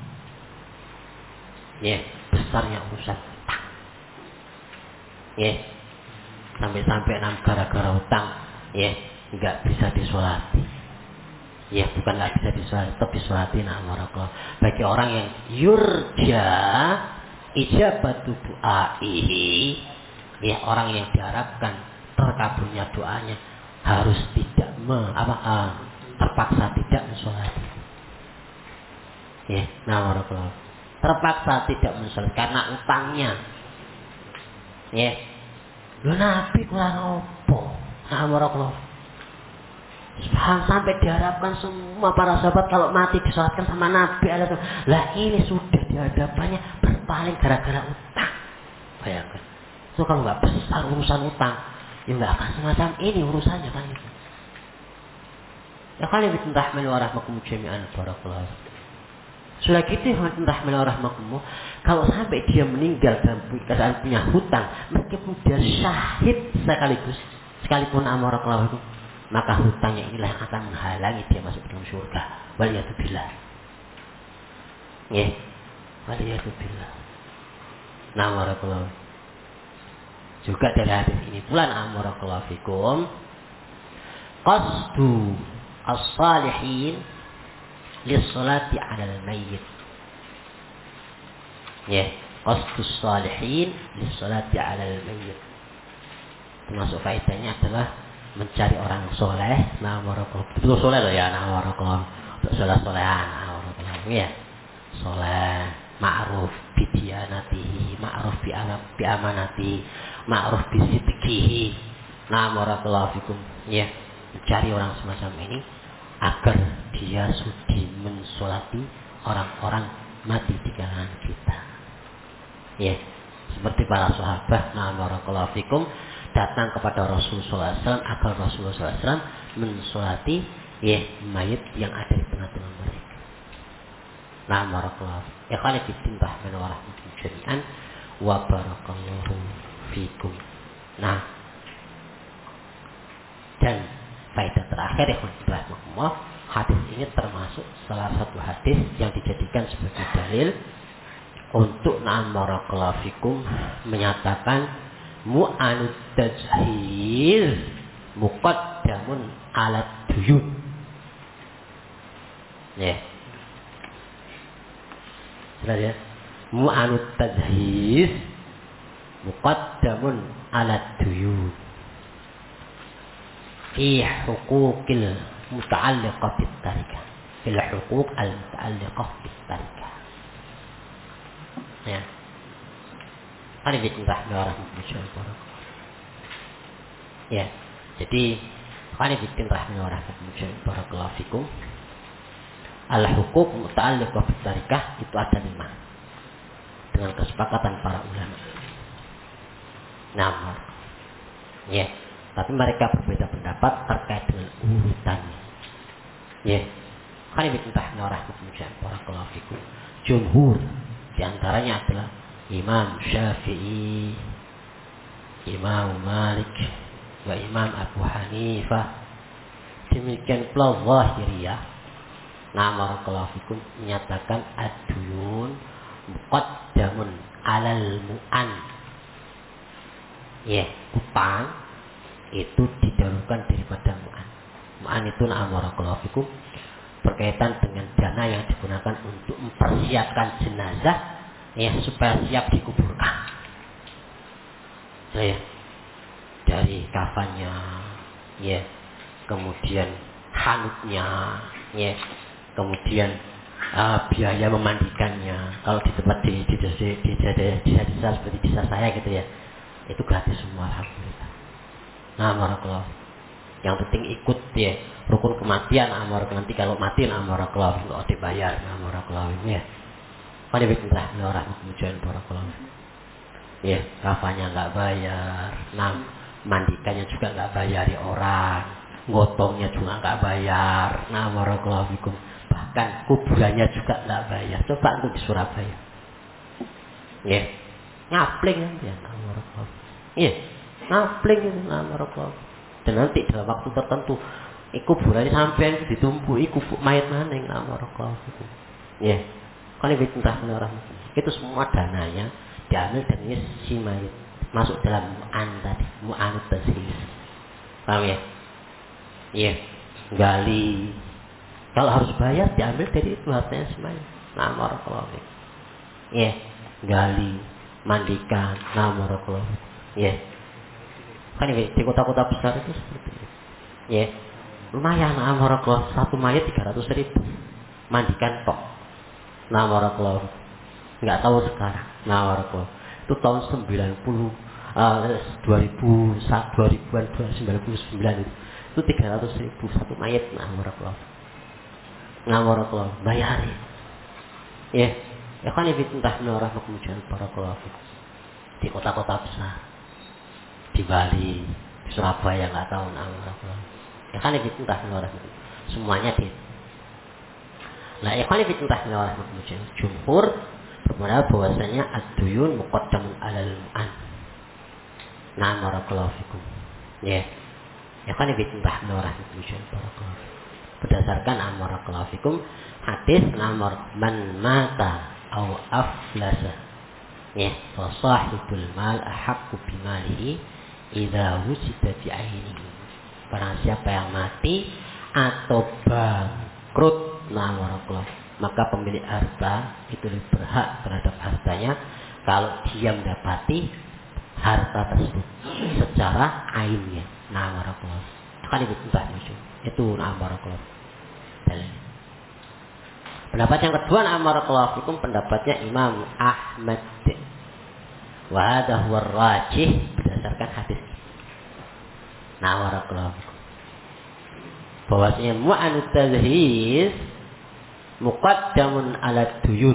[SPEAKER 1] Ya, besarnya urusan utang. Ya, sampai-sampai gara-gara utang, ya, enggak bisa disolati. Ya, bukan enggak bisa disolati, tapi disolati barakallahu. Bagi orang yang yurja ijabatu du'aihi, ya, orang yang diharapkan terkabulnya doanya, harus tidak terpaksa tidak mensolati. Ya, barakallahu. Terpaksa tidak mensolati karena utangnya. Ya. Lho Nabi kurang opo? Barakallahu. Sampai diharapkan semua para sahabat kalau mati disolatkan sama Nabi. Lah ini sudah dihadapannya berpaling gara-gara utang. Bayangkan. So kalau nggak besar urusan utang, ya nggak akan semacam ini urusannya kan itu. Ya kali bismillahirrahmanirrahim warahmatullahi jami'an barakallahu. Sudah gitu rahmatullahi warahmatullahi, kalau sampai dia meninggal dalam keadaan punya hutang, meskipun dia syahid sekalipun barakallahu, maka hutangnya inilah yang akan menghalangi dia masuk dalam surga. Waliyatubillah. Ya. Waliyatubillah. Barakallahu. Juga dari hadis ini pula barakallahu fikum, qasdu as-salihin lis-salati 'alal mayyit. Ya, qasdu as-salihin lis-salati 'alal mayyit. Termasuk faedahnya adalah mencari orang soleh, barakallahu. Betul soleh loh ya, barakallahu. Soleh-solehan, barakallahu ya. Soleh, ma'ruf bi diyanatihi, ma'ruf bi amanati, ma'ruf bi sidqihi. Barakallahu fikum. Ya, mencari orang semacam ini agar dia sudi mensolati orang-orang mati di kalangan kita. Ya, seperti para sahabat, barakallahu fikum, datang kepada Rasulullah SAW agar Rasulullah SAW mensolati, ya, mayit yang ada di tengah-tengah mereka. Nah, barakallahu. Ikhwan fillah wa rahmatullahi jami'an wa barakallahu fikum. Nah, dan faedah terakhir ikhwan fillah, hadis ini termasuk salah satu hadis yang dijadikan sebagai dalil untuk na'am barakallahu fikum menyatakan mu'anud tajhiz muqaddamun ala duyun. Ya. Jelas ya? Mu'anud tajhiz muqaddamun ala duyun. Fi huquqil muta'alliqah bit tarikah. Fil huquq al muta'alliqah bit tarikah. Ya. Ya, jadi qanibitin rahimahullah barakallahu fikum. Al-huquq muta'alliqah bit tarikah itu ada 5 dengan kesepakatan para ulama. Nah, ya, tapi mereka berbeda pendapat terkait dengan urutannya. Ya, qanibitin rahimahullah barakallahu fikum. Jumhur di antaranya adalah Imam Syafi'i, Imam Malik, wa Imam Abu Hanifah. Demikian pula Zahiriyah, nah barakallahu fikum, menyatakan ad-duyun muqaddamun 'alal mu'an. Ya, utang itu didahulukan daripada mu'an. Mu'an itu nah barakallahu fikum berkaitan dengan dana yang digunakan untuk mempersiapkan jenazah, ya, supaya siap dikuburkan. Ya, dari kafannya, ya, kemudian hanutnya, ya, kemudian biaya memandikannya. Kalau di tempat di desa seperti desa saya gitu ya, itu gratis semua, alhamdulillah. Nah, barakallahu. Yang penting ikut ya rukun kematian, nanti kalau mati barakallahu enggak dibayar, barakallahu ya. Pada bikinlah orang kemudian barakallahu. Ya, kafanya enggak bayar. Nah, mandikannya juga enggak bayari orang. Gotongnya juga enggak bayar. Nah, barakallahu fikum. Bahkan kuburannya juga enggak bayar. Coba untuk di Surabaya. Ya. Ngapling ya, nah, barakallahu. Iya, ngapling itu, nah, barakallahu. Dan nanti dalam waktu tertentu kuburannya sampai ditumpuki mayat maning, nah, barakallahu fikum. Ya. Itu semua dananya diambil dari si mayit, masuk dalam mu'an tadi, mu'anut tajhiz. Paham ya? Iya. Gali. Kalau harus bayar diambil dari itu hartanya si mayit. Nah, barakallahu fikum. Iya. Gali, mandikan, nah, barakallahu fikum. Iya. Kan di kota-kota besar itu seperti itu. Iya. Lumayan, nah, barakallahu, satu mayit 300.000. Mandikan tok. Nah, barakallahu. Enggak tahu sekarang. Nah, barakallahu. Itu tahun 2099 itu 300.000 satu mayat. Nah, barakallahu. Nah, barakallahu. Bayari. Ya. Ya kan ibu entah menurah kemudian barakallahu. Di kota-kota besar. Di Bali, di Surabaya enggak tahu, nah, barakallahu. Ya kan ibu entah menurah. Semuanya di. Nah, ikhwan fillah wa rahmatullahi jumhur berpendapat bahwasanya ad-duyun muqaddamun 'alal mu'an. Nah, barakallahu fikum. Ya. Ikhwan fillah wa rahmatullahi barakallahu. Berdasarkan barakallahu fikum hadis nomor man mata aw aflasa. Ya, fa sahibul mal ahaqqu bimalihi idza wusida bi ainihi. Barang siapa yang mati atau bangkrut, nah, barakallahu, maka pemilik harta itu lebih berhak terhadap hartanya kalau dia mendapati harta tersebut secara ainnya. Nah, barakallahu. Kan itu entah itu nah, barakallahu. Pendapat yang kedua, nah, barakallahu fikum, pendapatnya Imam Ahmad. Wa hadha huwa rajih berdasarkan hadis. Nah, barakallahu fikum. Bahwasanya mu'anut tajhiz muqaddamun 'ala duyun.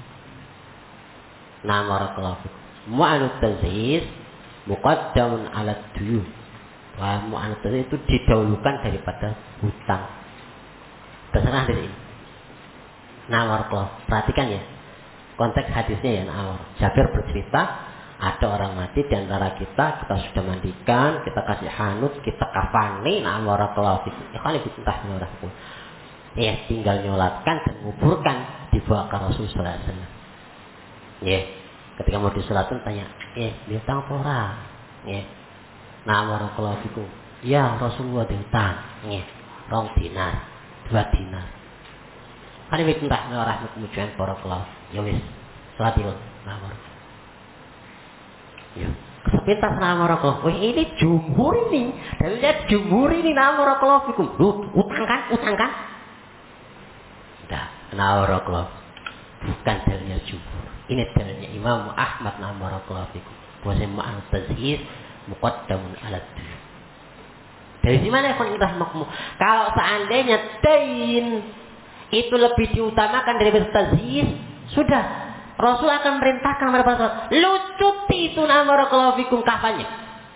[SPEAKER 1] Nah, barakallahu fikum. Mu'anut tajhiz muqaddamun 'ala duyun. Wah, mu'anut tajhiz itu didahulukan daripada hutang. Berdasarkan hadis ini. Nah, barakallahu. Perhatikan ya. Konteks hadisnya ya, nah, Jabir bercerita, ada orang mati di antara kita sudah mandikan, kita kasih hanut, kita kafani, nah barakallahu fikum. Ikhwan fillah, ya tinggal nyolatkan dan menguburkan, dibawa ke Rasul sallallahu alaihi wasallam. Ya, ketika mau disolatkan tanya, diutang apa ora? Ya. Nah barakallahu fikum. Ya Rasulullah diutang, ya, 2 dinar, 2 dinar. Kan iki entah rahmat kemudian barakallahu. Ya wis, salat itu. Nah barakallahu. Ya. Sepintas nama barakallahu. Wih ini jumhur ini. Dan lihat jumhur ini nama barakallahu fikum. Lu utang kan? Nah, nama barakallahu. Bukan dalilnya jumhur. Ini dalilnya Imam Ahmad nama barakallahu fikum. Bahwa ma'al tazhir muqaddamun ala dunya. Dari mana kita makmu? Kalau seandainya dain itu lebih diutamakan daripada tazhir, sudah Rasul akan merintahkan kepada para sahabat, lu cuti itu nama barakallahu fikum kafannya.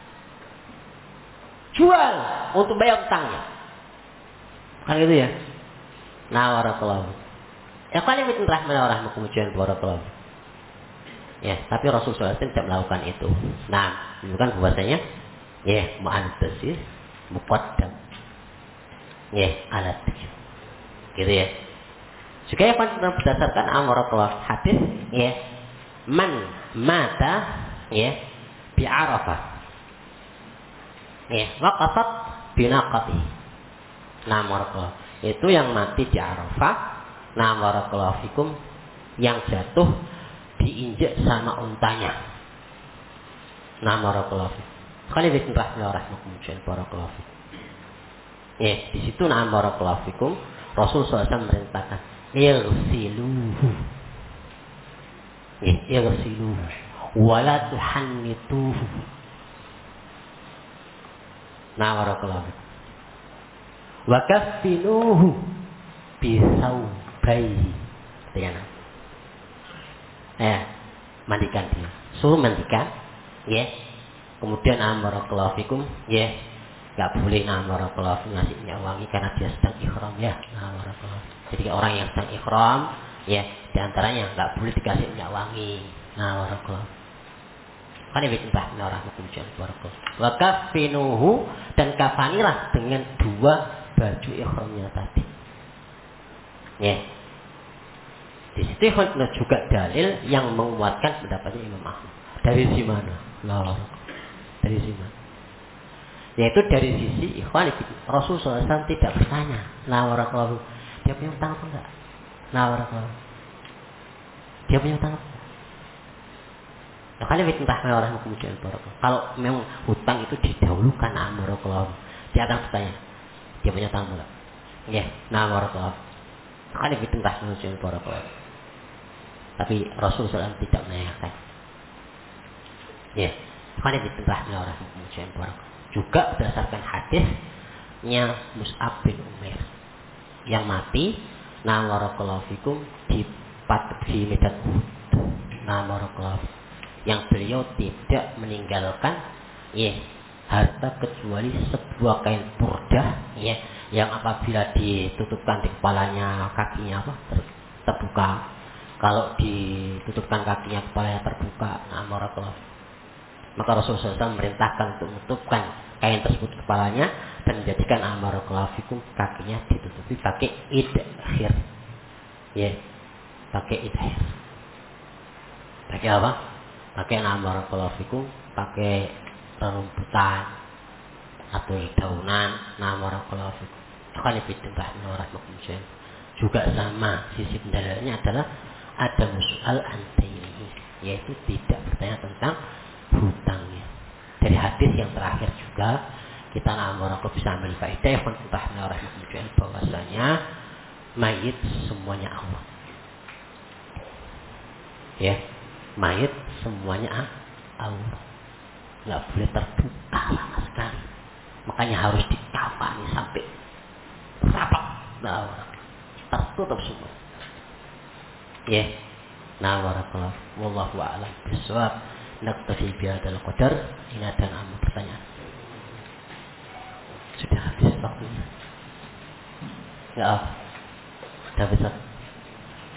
[SPEAKER 1] Jual untuk bayar utangnya. Kan gitu ya. Nah barakallahu. Ya kali itu rahmatullah kemudian barakallahu. Ya, tapi Rasul SAW tidak melakukan itu. Nah, menunjukkan bahwasanya ya ma'al tazhir muqaddam. Ya, alat. Gitu ya. Juga yang berdasarkan amarakallah hadis ya, man mata ya bi Arafah. Ya, waqafat binaqati. Nah, barakallah. Itu yang mati di Arafah. Nah, barakallahu fikum, yang jatuh diinjak sama untanya. Nah, barakallahu fikum. Kali bikin rahmatullah barakallahu fikum. Ya, di situ nah barakallahu fikum, Rasul SAW merintahkan irsiluhu. Ya, irsiluhu wala tuhannituhu. Nah, barakallahu fikum. Wa kaffinuhu bisaubayhi. Dengan mandikan dia. Suruh mandikan, ya. Kemudian barakallahu fikum, ya. Enggak boleh barakallahu fikum ngasih minyak wangi karena dia sedang ihram, ya. Barakallahu. Jadi orang yang sedang ihram, ya, di antaranya enggak boleh dikasih minyak wangi. Barakallahu. Kan ini entah rahmatullahi wabarakatuh. Wa kafinuhu, dan kafanilah dengan 2 baju ihramnya tadi. Ya. Di situ juga dalil yang menguatkan pendapatnya Imam Ahmad. Dari si mana? Dari si mana? Yaitu dari sisi ikhwan Rasul SAW tidak bertanya. Barakallahu. Dia punya utang apa enggak? Barakallahu. Dia punya utang apa? Nah, kalian entah orang kemudian barakallahu. Kalau memang hutang itu didahulukan barakallahu, dia akan bertanya, dia punya utang enggak? Ya, barakallahu. Kalian entah kemudian barakallahu. Tapi Rasul SAW tidak menanyakan. Ya, kalian entah orang kemudian barakallahu. Juga berdasarkan hadisnya Mus'ab bin Umair yang mati, barakallahu fikum, di medan Uhud. Barakallahu, yang beliau tidak meninggalkan ya harta kecuali sebuah kain burdah ya, yang apabila ditutupkan di kepalanya, kakinya terbuka. Kalau ditutupkan kakinya, kepalanya terbuka. Barakallahu. Maka Rasulullah SAW merintahkan untuk menutupkan kain tersebut kepalanya dan menjadikan barakallahu fikum kakinya ditutupi pakai idhir. Ya, pakai idhir. Pakai apa? Pakai barakallahu fikum, pakai rumputan atau daunan. Barakallahu fikum. Kan ibtidah rahmatullah. Juga sama sisi pendalilannya adalah ada musual antaini, yaitu tidak bertanya tentang hutangnya. Dari hadis yang terakhir juga kita barakallahu bisa ambil faedah tentang rahmatullah bahwasanya mayit semuanya Allah. Ya. Mayit semuanya Allah, nggak boleh terbuka sama sekali. Makanya harus dikafani sampai rapat, tertutup semua. Ya, barakallahu. Wallahu a'lam bishawab. Naktafi bihadzal qadar. Ini ada pertanyaan. Sudah habis waktunya. Ya, sudah habis.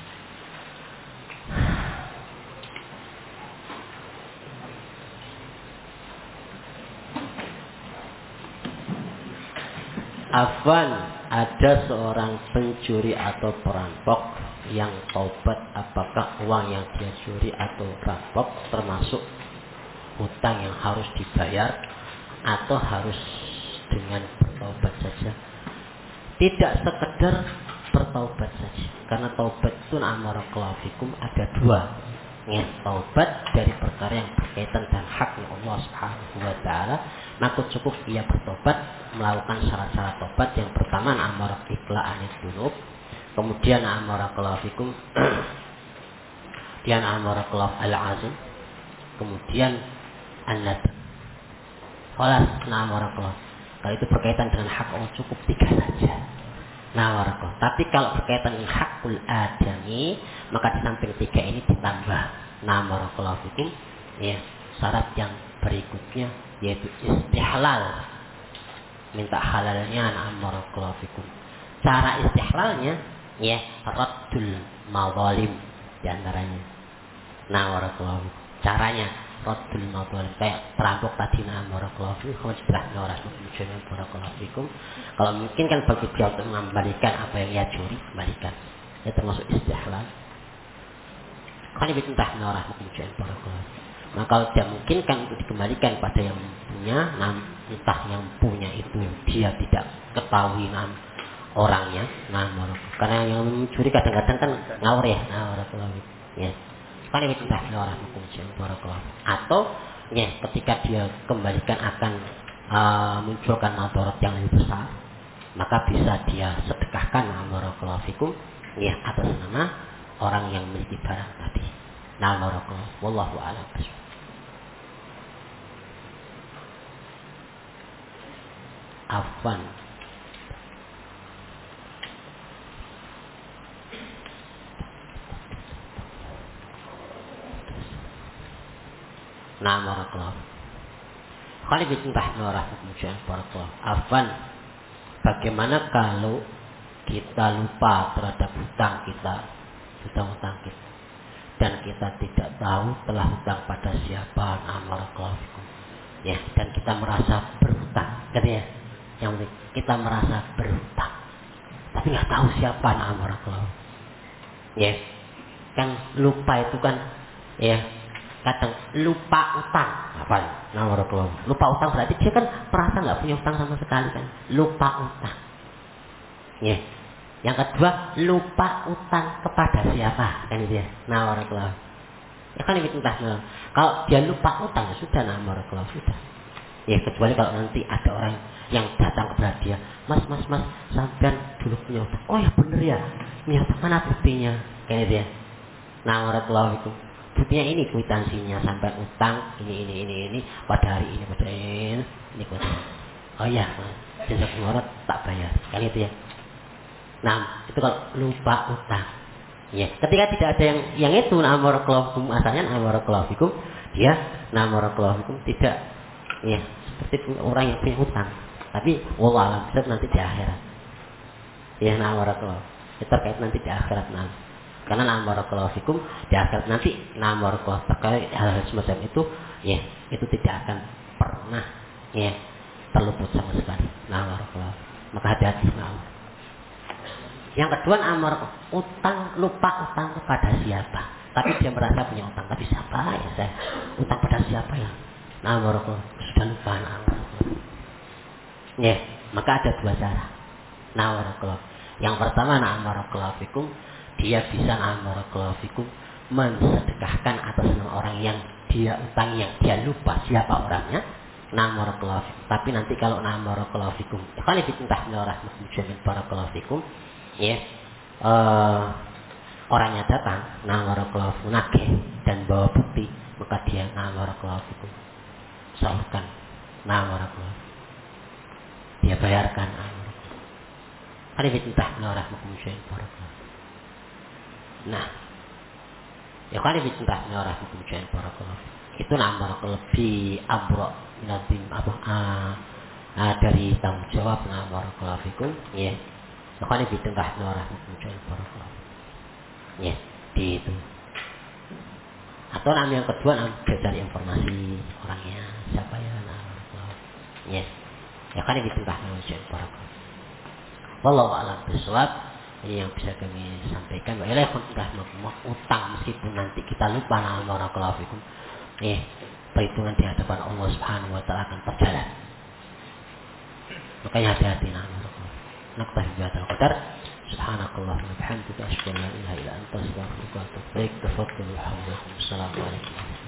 [SPEAKER 1] Afwan, ada seorang pencuri atau perampok yang taubat, apakah uang yang dia curi atau rampok termasuk hutang yang harus dibayar atau harus dengan bertaubat saja? Tidak sekedar bertaubat saja, karena taubat itu amarakallahu fikum ada dua. Ya, taubat dari perkara yang berkaitan dengan hak Allah Subhanahu wa taala, maka cukup ia bertobat melakukan syarat-syarat tobat. Yang pertama amar iqla'anid dzunub, kemudian amarakallahu fikum kemudian amarakallahu al-azim, kemudian an-nadam. Amarakallahu. Kalau itu berkaitan dengan hak Allah cukup 3 saja. Nawarakallah. Tapi kalau berkaitan dengan hakul adami, maka di samping 3 ini ditambah nawarakallahu fikum, ya, syarat yang berikutnya yaitu istihlal, minta halalnya nawarakallahu fikum. Cara istihlalnya ya raddul mazalim di antaranya. Nawarakallahu fikum. Caranya raddul mazalim, kayak perampok tadi nawarakallahu fikum, setelah nawarakallahu fikum. Kalau mungkin kan bagi dia untuk mengembalikan apa yang ia curi, kembalikan. Ya termasuk istihlal. Kan ini entah narah kemudian barakallahu. Nah kalau tidak mungkin kan untuk dikembalikan pada yang punya, entah yang punya itu dia tidak ketahui orangnya, karena yang mencuri kadang-kadang kan ngawur ya, barakallahu. Ya. Kan ini entah narah kemudian barakallahu. Atau ya ketika dia kembalikan akan munculkan madarat yang lebih besar, maka bisa dia sedekahkan barakallahu fikum ya atas nama orang yang memiliki barang tadi. Barakallahu wallahu a'lam. Afwan. Barakallahu. Kali bintah norah kemudian barakallahu. Afwan. Bagaimana kalau kita lupa terhadap hutang kita, hutang kita, dan kita tidak tahu telah hutang pada siapa, barakallahu fikum. Ya, dan kita merasa berhutang, kan ya? Yang penting kita merasa berhutang, tapi nggak tahu siapa, barakallahu. Ya, kan lupa itu kan, ya. Kadang lupa utang, apa? Barakallahu. Lupa utang berarti dia kan merasa nggak punya utang sama sekali kan? Lupa utang. Ya. Yang kedua, lupa utang kepada siapa, kan itu ya? Barakallahu. Ya kan ini entah. Kalau dia lupa utang ya sudah, barakallahu sudah. Ya kecuali kalau nanti ada orang yang datang kepada dia, mas, sampean dulu punya utang. Oh ya bener ya, punya utang, mana buktinya? Kan itu ya? Barakallahu itu. Buktinya ini kwitansinya sampai utang ini pada hari ini kwitansi. Oh iya, jasa pengeluaran tak bayar. Kali itu ya. Nah, itu kalau lupa utang. Ya, ketika tidak ada yang itu barakallahu fikum, asalnya barakallahu fikum, dia barakallahu fikum tidak ya seperti orang yang punya utang. Tapi wallah alam nanti di akhirat. Ya, barakallahu. Itu terkait nanti di akhirat nanti. Karena barakallahu fikum di akhirat nanti barakallahu terkait hal semacam itu ya itu tidak akan pernah ya terluput sama sekali. Barakallahu. Maka hati-hati. Yang kedua lupa utang kepada siapa. Tapi dia merasa punya utang, tapi siapa ya saya utang pada siapa ya? Barakallahu sudah lupa. Barakallahu. Ya, maka ada 2 cara. Barakallahu. Yang pertama barakallahu fikum, dia bisa barakallahu fikum mensedekahkan atas nama orang yang dia utang, yang dia lupa siapa orangnya. Barakallahu fikum. Tapi nanti kalau barakallahu fikum, kalau ditentah rahmatullahi barakallahu fikum, ya orangnya datang barakallahu fikum nagih dan bawa bukti, maka dia barakallahu fikum salurkan barakallahu, dia bayarkan kalau ditentah rahmatullahi barakallahu. Nah, ya kalau ditentah rahmatullahi barakallahu itu barakallahu lebih abro nadim dari tanggung jawab barakallahu fikum ya. Makanya di tengah norah barakallahu. Ya, di itu. Atau nama yang kedua cari informasi orangnya siapa ya barakallahu. Ya. Ya kan di tengah norah barakallahu. Wallahu a'lam bishawab. Ini yang bisa kami sampaikan. Wa ilaikum utang meskipun nanti kita lupa nama barakallahu fikum. Perhitungan di hadapan Allah Subhanahu wa taala akan berjalan. Makanya hati-hati nah. Naktahi bihadzal qadar. Subhanakallah wa bihamdika asyhadu an la ilaha illa anta astaghfiruka wa atubu ilaik. Tafadhalu alhamdulillah. Assalamualaikum.